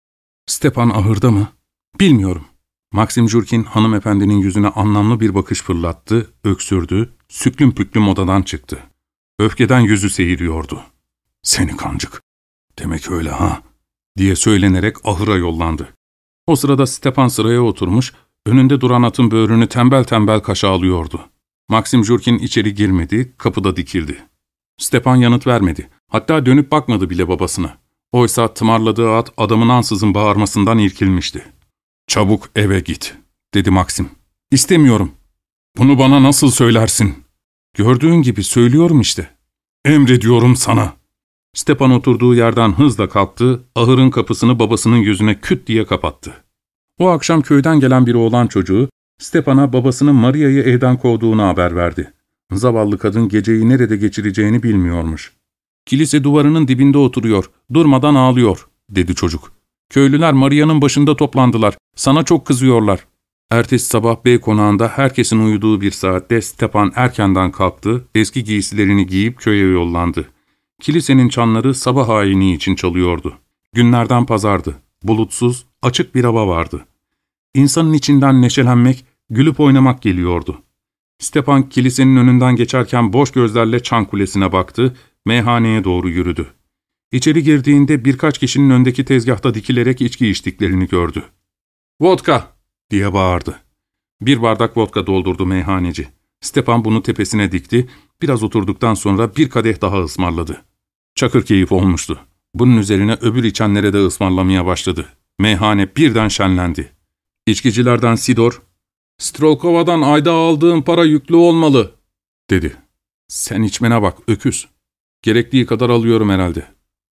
Stepan ahırda mı? Bilmiyorum. Maxim Jurkin hanımefendinin yüzüne anlamlı bir bakış fırlattı, öksürdü, süklüm püklüm odadan çıktı. Öfkeden yüzü seyiriyordu. ''Seni kancık, demek öyle ha?'' diye söylenerek ahıra yollandı. O sırada Stepan sıraya oturmuş, önünde duran atın böğrünü tembel tembel kaşağılıyordu. Maxim Jurkin içeri girmedi, kapıda dikildi. Stepan yanıt vermedi, hatta dönüp bakmadı bile babasına. Oysa tımarladığı at adamın ansızın bağırmasından irkilmişti. ''Çabuk eve git'' dedi Maxim. ''İstemiyorum. Bunu bana nasıl söylersin? Gördüğün gibi söylüyorum işte. Emrediyorum sana.'' Stepan oturduğu yerden hızla kalktı, ahırın kapısını babasının yüzüne küt diye kapattı. O akşam köyden gelen bir oğlan çocuğu, Stepan'a babasının Maria'yı evden kovduğunu haber verdi. Zavallı kadın geceyi nerede geçireceğini bilmiyormuş. ''Kilise duvarının dibinde oturuyor, durmadan ağlıyor'' dedi çocuk. ''Köylüler Maria'nın başında toplandılar, sana çok kızıyorlar.'' Ertesi sabah bey konağında herkesin uyuduğu bir saatte Stepan erkenden kalktı, eski giysilerini giyip köye yollandı. Kilisenin çanları sabah ayini için çalıyordu. Günlerden pazardı. Bulutsuz, açık bir hava vardı. İnsanın içinden neşelenmek, gülüp oynamak geliyordu. Stepan kilisenin önünden geçerken boş gözlerle çan kulesine baktı, meyhaneye doğru yürüdü. İçeri girdiğinde birkaç kişinin öndeki tezgahta dikilerek içki içtiklerini gördü. ''Vodka!'' diye bağırdı. Bir bardak vodka doldurdu meyhaneci. Stepan bunu tepesine dikti, biraz oturduktan sonra bir kadeh daha ısmarladı. Çakır keyif olmuştu. Bunun üzerine öbür içenlere de ısmarlamaya başladı. Meyhane birden şenlendi. İçkicilerden Sidor, ''Strelkova'dan ayda aldığım para yüklü olmalı'' dedi. ''Sen içmene bak öküz. Gerektiği kadar alıyorum herhalde.''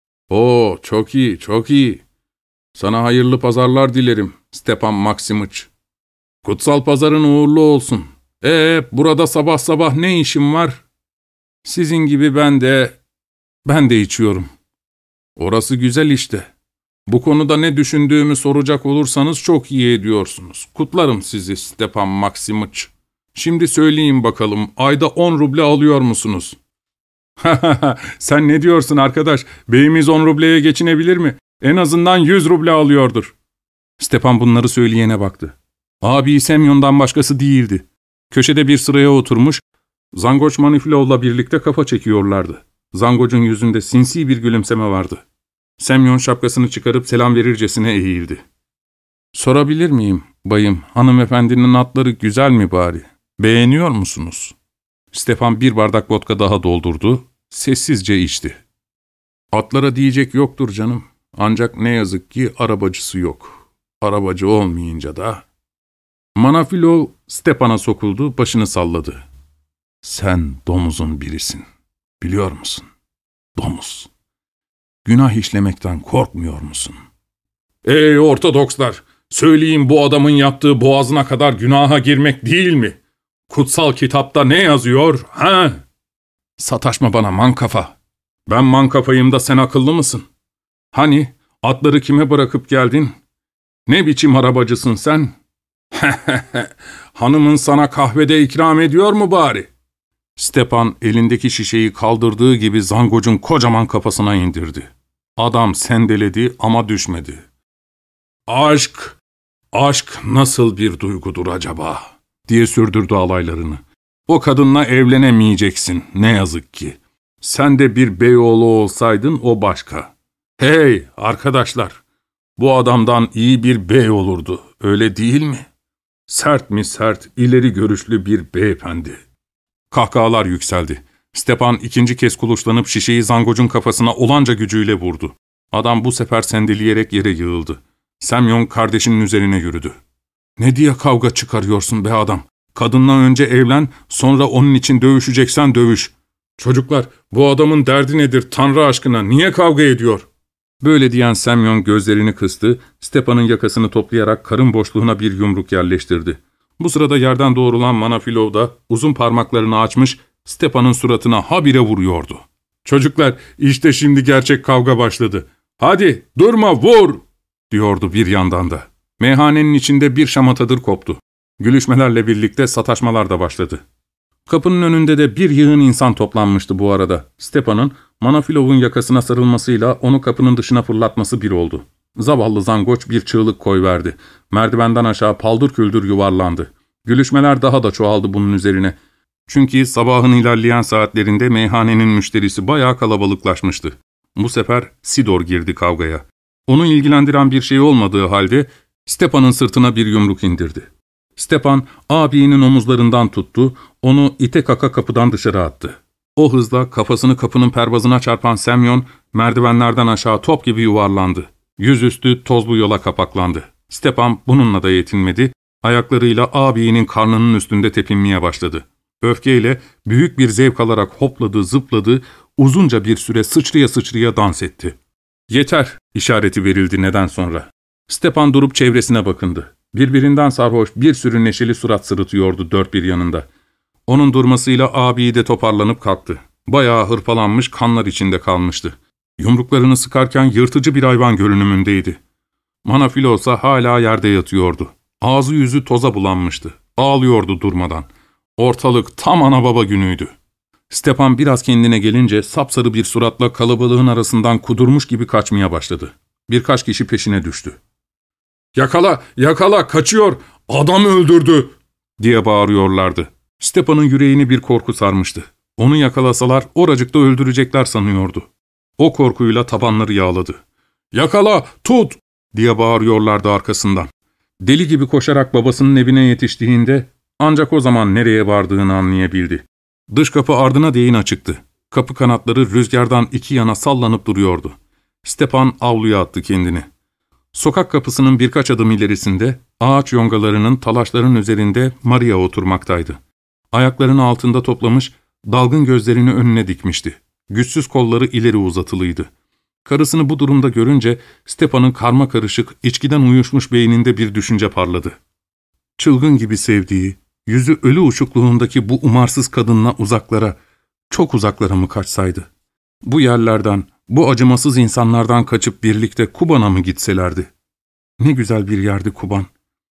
''Oo, çok iyi, çok iyi. Sana hayırlı pazarlar dilerim Stepan Maximıç. Kutsal pazarın uğurlu olsun. Ee, burada sabah sabah ne işim var? Sizin gibi ben de, ben de içiyorum. Orası güzel işte. Bu konuda ne düşündüğümü soracak olursanız çok iyi ediyorsunuz. Kutlarım sizi Stepan Maksimiç. Şimdi söyleyin bakalım, ayda on ruble alıyor musunuz? Sen ne diyorsun arkadaş? Beyimiz on rubleye geçinebilir mi? En azından yüz ruble alıyordur. Stepan bunları söyleyene baktı. Abi Semyon'dan başkası değildi. Köşede bir sıraya oturmuş, Zangoç Manifilov'la birlikte kafa çekiyorlardı. Zangoç'un yüzünde sinsi bir gülümseme vardı. Semyon şapkasını çıkarıp selam verircesine eğildi. ''Sorabilir miyim bayım, hanımefendinin atları güzel mi bari? Beğeniyor musunuz?'' Stepan bir bardak vodka daha doldurdu, sessizce içti. ''Atlara diyecek yoktur canım, ancak ne yazık ki arabacısı yok. Arabacı olmayınca da...'' Manafilov Stepan'a sokuldu, başını salladı. ''Sen domuzun birisin, biliyor musun? Domuz. Günah işlemekten korkmuyor musun?'' ''Ey Ortodokslar, söyleyin bu adamın yaptığı boğazına kadar günaha girmek değil mi? Kutsal kitapta ne yazıyor, ha?'' ''Sataşma bana mankafa. Ben mankafayım da sen akıllı mısın? Hani atları kime bırakıp geldin? Ne biçim arabacısın sen?'' ''Hanımın sana kahvede ikram ediyor mu bari?'' Stepan elindeki şişeyi kaldırdığı gibi Zangoç'un kocaman kafasına indirdi. Adam sendeledi ama düşmedi. ''Aşk, aşk nasıl bir duygudur acaba?'' diye sürdürdü alaylarını. ''O kadınla evlenemeyeceksin ne yazık ki. Sen de bir beyoğlu olsaydın o başka. Hey arkadaşlar, bu adamdan iyi bir bey olurdu, öyle değil mi? Sert mi sert, ileri görüşlü bir beyefendi.'' Kahkahalar yükseldi. Stepan ikinci kez kuluçlanıp şişeyi Zangoç'un kafasına olanca gücüyle vurdu. Adam bu sefer sendeleyerek yere yığıldı. Semyon kardeşinin üzerine yürüdü. ''Ne diye kavga çıkarıyorsun be adam? Kadınla önce evlen, sonra onun için dövüşeceksen dövüş. Çocuklar, bu adamın derdi nedir Tanrı aşkına, niye kavga ediyor?'' Böyle diyen Semyon gözlerini kıstı, Stepan'ın yakasını toplayarak karın boşluğuna bir yumruk yerleştirdi. Bu sırada yerden doğrulan Manafilov da uzun parmaklarını açmış, Stepan'ın suratına habire vuruyordu. ''Çocuklar, işte şimdi gerçek kavga başladı. Hadi durma, vur!'' diyordu bir yandan da. Meyhanenin içinde bir şamatadır koptu. Gülüşmelerle birlikte sataşmalar da başladı. Kapının önünde de bir yığın insan toplanmıştı bu arada. Stepan'ın Manafilov'un yakasına sarılmasıyla onu kapının dışına fırlatması bir oldu. Zavallı Zangoç bir çığlık koyverdi. Merdivenden aşağı paldır küldür yuvarlandı. Gülüşmeler daha da çoğaldı bunun üzerine. Çünkü sabahın ilerleyen saatlerinde meyhanenin müşterisi bayağı kalabalıklaşmıştı. Bu sefer Sidor girdi kavgaya. Onu ilgilendiren bir şey olmadığı halde Stepan'ın sırtına bir yumruk indirdi. Stepan ağabeyinin omuzlarından tuttu, onu ite kaka kapıdan dışarı attı. O hızla kafasını kapının pervazına çarpan Semyon merdivenlerden aşağı top gibi yuvarlandı. Yüzüstü tozlu yola kapaklandı. Stepan bununla da yetinmedi, ayaklarıyla ağabeyinin karnının üstünde tepinmeye başladı. Öfkeyle büyük bir zevk alarak hopladı, zıpladı, uzunca bir süre sıçraya sıçraya dans etti. ''Yeter!'' işareti verildi neden sonra. Stepan durup çevresine bakındı. Birbirinden sarhoş bir sürü neşeli surat sırıtıyordu dört bir yanında. Onun durmasıyla ağabeyi de toparlanıp kalktı. Bayağı hırpalanmış, kanlar içinde kalmıştı. Yumruklarını sıkarken yırtıcı bir hayvan görünümündeydi. Manafilo ise hala yerde yatıyordu. Ağzı yüzü toza bulanmıştı. Ağlıyordu durmadan. Ortalık tam ana baba günüydü. Stepan biraz kendine gelince sapsarı bir suratla kalabalığın arasından kudurmuş gibi kaçmaya başladı. Birkaç kişi peşine düştü. ''Yakala, yakala, kaçıyor, adam öldürdü!'' diye bağırıyorlardı. Stepan'ın yüreğini bir korku sarmıştı. Onu yakalasalar oracıkta öldürecekler sanıyordu. O korkuyla tabanları yağladı. ''Yakala, tut!'' diye bağırıyorlardı arkasından. Deli gibi koşarak babasının evine yetiştiğinde ancak o zaman nereye vardığını anlayabildi. Dış kapı ardına değin açıktı. Kapı kanatları rüzgardan iki yana sallanıp duruyordu. Stepan avluya attı kendini. Sokak kapısının birkaç adım ilerisinde, ağaç yongalarının talaşların üzerinde Maria oturmaktaydı. Ayaklarını altında toplamış, dalgın gözlerini önüne dikmişti. Güçsüz kolları ileri uzatılıydı. Karısını bu durumda görünce Stepan'ın karma karışık, içkiden uyuşmuş beyninde bir düşünce parladı. Çılgın gibi sevdiği, Yüzü ölü uçukluğundaki bu umarsız kadınla uzaklara, çok uzaklara mı kaçsaydı? Bu yerlerden, bu acımasız insanlardan kaçıp birlikte Kuban'a mı gitselerdi? Ne güzel bir yerdi Kuban.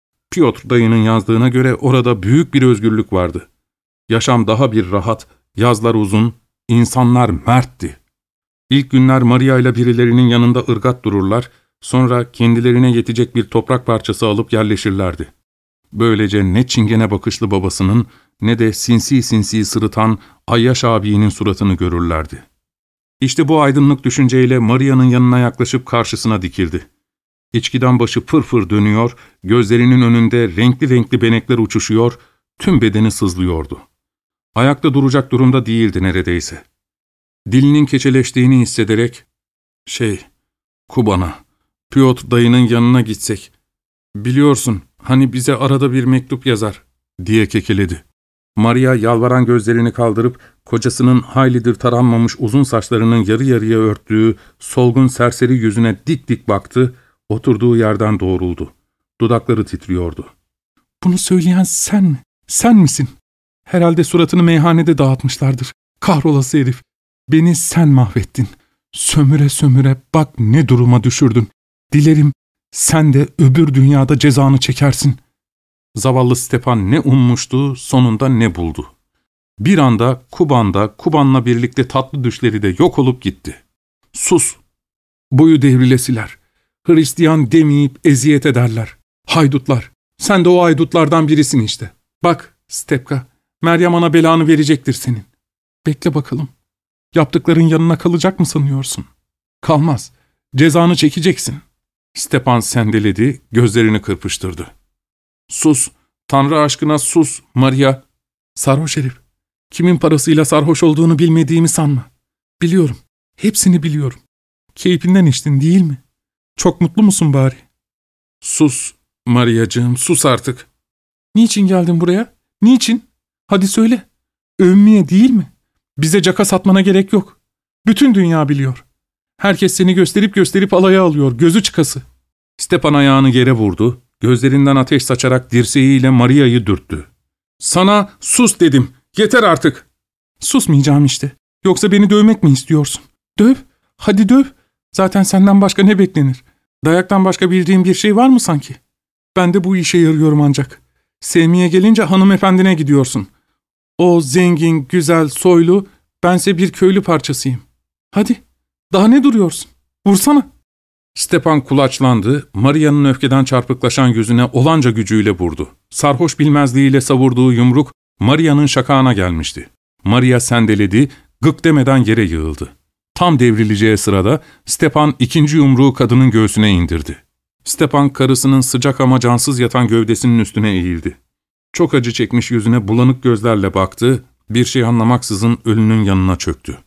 Piotr dayının yazdığına göre orada büyük bir özgürlük vardı. Yaşam daha bir rahat, yazlar uzun, insanlar mertti. İlk günler Maria ile birilerinin yanında ırgat dururlar, sonra kendilerine yetecek bir toprak parçası alıp yerleşirlerdi. Böylece ne çingene bakışlı babasının ne de sinsi sinsi sırıtan Ayyaş ağabeyinin suratını görürlerdi. İşte bu aydınlık düşünceyle Maria'nın yanına yaklaşıp karşısına dikildi. İçkiden başı fır fır dönüyor, gözlerinin önünde renkli renkli benekler uçuşuyor, tüm bedeni sızlıyordu. Ayakta duracak durumda değildi neredeyse. Dilinin keçeleştiğini hissederek, ''Şey, Kuban'a, Piotr dayının yanına gitsek, biliyorsun hani bize arada bir mektup yazar.'' diye kekeledi. Maria yalvaran gözlerini kaldırıp kocasının haylidir taranmamış uzun saçlarının yarı yarıya örttüğü solgun serseri yüzüne dik dik baktı, oturduğu yerden doğruldu. Dudakları titriyordu. ''Bunu söyleyen sen mi? Sen misin? Herhalde suratını meyhanede dağıtmışlardır. Kahrolası herif. Beni sen mahvettin. Sömüre sömüre bak ne duruma düşürdün. Dilerim sen de öbür dünyada cezanı çekersin.'' Zavallı Stepan ne ummuştu, sonunda ne buldu. Bir anda Kuban'da, Kuban'la birlikte tatlı düşleri de yok olup gitti. ''Sus! Boyu devrilesiler. Hristiyan demeyip eziyet ederler. Haydutlar. Sen de o haydutlardan birisin işte. Bak Stepka, Meryem ana belanı verecektir senin. Bekle bakalım. Yaptıkların yanına kalacak mı sanıyorsun? Kalmaz. Cezanı çekeceksin.'' Stepan sendeledi, gözlerini kırpıştırdı. ''Sus, Tanrı aşkına sus, Maria. Sarhoş herif. Kimin parasıyla sarhoş olduğunu bilmediğimi sanma. Biliyorum, hepsini biliyorum. Keyfinden içtin değil mi? Çok mutlu musun bari?'' ''Sus, Mariacığım, sus artık.'' ''Niçin geldin buraya? Niçin? Hadi söyle. Övmeye değil mi? Bize caka satmana gerek yok. Bütün dünya biliyor. Herkes seni gösterip gösterip alaya alıyor, gözü çıkası.'' Stepan ayağını yere vurdu, gözlerinden ateş saçarak dirseğiyle Maria'yı dürttü. ''Sana sus dedim, yeter artık.'' ''Susmayacağım işte. Yoksa beni dövmek mi istiyorsun? Döv, hadi döv. Zaten senden başka ne beklenir? Dayaktan başka bildiğin bir şey var mı sanki? Ben de bu işe yarıyorum ancak. Sevmeye gelince hanımefendine gidiyorsun. O zengin, güzel, soylu, bense bir köylü parçasıyım. Hadi, daha ne duruyorsun? Vursana.'' Stepan kulaçlandı, Maria'nın öfkeden çarpıklaşan yüzüne olanca gücüyle vurdu. Sarhoş bilmezliğiyle savurduğu yumruk Maria'nın şakağına gelmişti. Maria sendeledi, gık demeden yere yığıldı. Tam devrileceği sırada Stepan ikinci yumruğu kadının göğsüne indirdi. Stepan karısının sıcak ama cansız yatan gövdesinin üstüne eğildi. Çok acı çekmiş yüzüne bulanık gözlerle baktı, bir şey anlamaksızın ölünün yanına çöktü.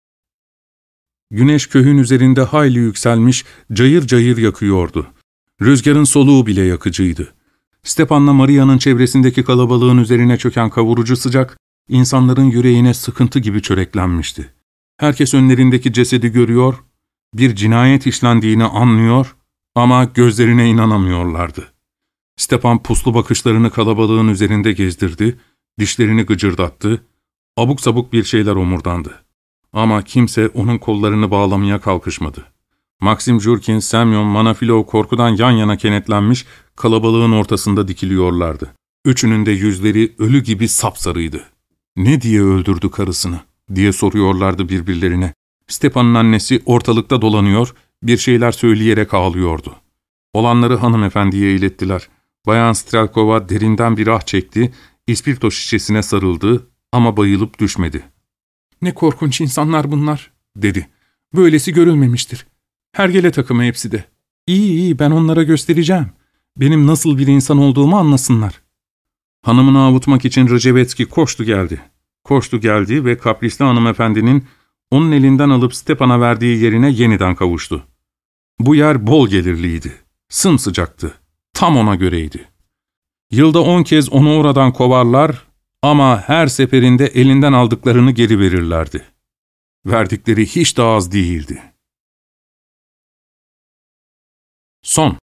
Güneş köyün üzerinde hayli yükselmiş, cayır cayır yakıyordu. Rüzgarın soluğu bile yakıcıydı. Stepan'la Maria'nın çevresindeki kalabalığın üzerine çöken kavurucu sıcak, insanların yüreğine sıkıntı gibi çöreklenmişti. Herkes önlerindeki cesedi görüyor, bir cinayet işlendiğini anlıyor ama gözlerine inanamıyorlardı. Stepan puslu bakışlarını kalabalığın üzerinde gezdirdi, dişlerini gıcırdattı, abuk sabuk bir şeyler omurdandı. Ama kimse onun kollarını bağlamaya kalkışmadı. Maxim Jurkin, Semyon, Manafilov korkudan yan yana kenetlenmiş, kalabalığın ortasında dikiliyorlardı. Üçünün de yüzleri ölü gibi sapsarıydı. ''Ne diye öldürdü karısını?'' diye soruyorlardı birbirlerine. Stepan'ın annesi ortalıkta dolanıyor, bir şeyler söyleyerek ağlıyordu. Olanları hanımefendiye ilettiler. Bayan Strelkova derinden bir ah çekti, ispirto şişesine sarıldı ama bayılıp düşmedi. ''Ne korkunç insanlar bunlar.'' dedi. ''Böylesi görülmemiştir. Hergele takımı hepsi de. İyi iyi, ben onlara göstereceğim. Benim nasıl bir insan olduğumu anlasınlar.'' Hanımını avutmak için Rıcevetski koştu geldi. Koştu geldi ve kaprisli hanımefendinin onun elinden alıp Stepan'a verdiği yerine yeniden kavuştu. Bu yer bol gelirliydi. Sımsıcaktı. Tam ona göreydi. Yılda on kez onu oradan kovarlar ama her seferinde elinden aldıklarını geri verirlerdi. Verdikleri hiç de az değildi. Son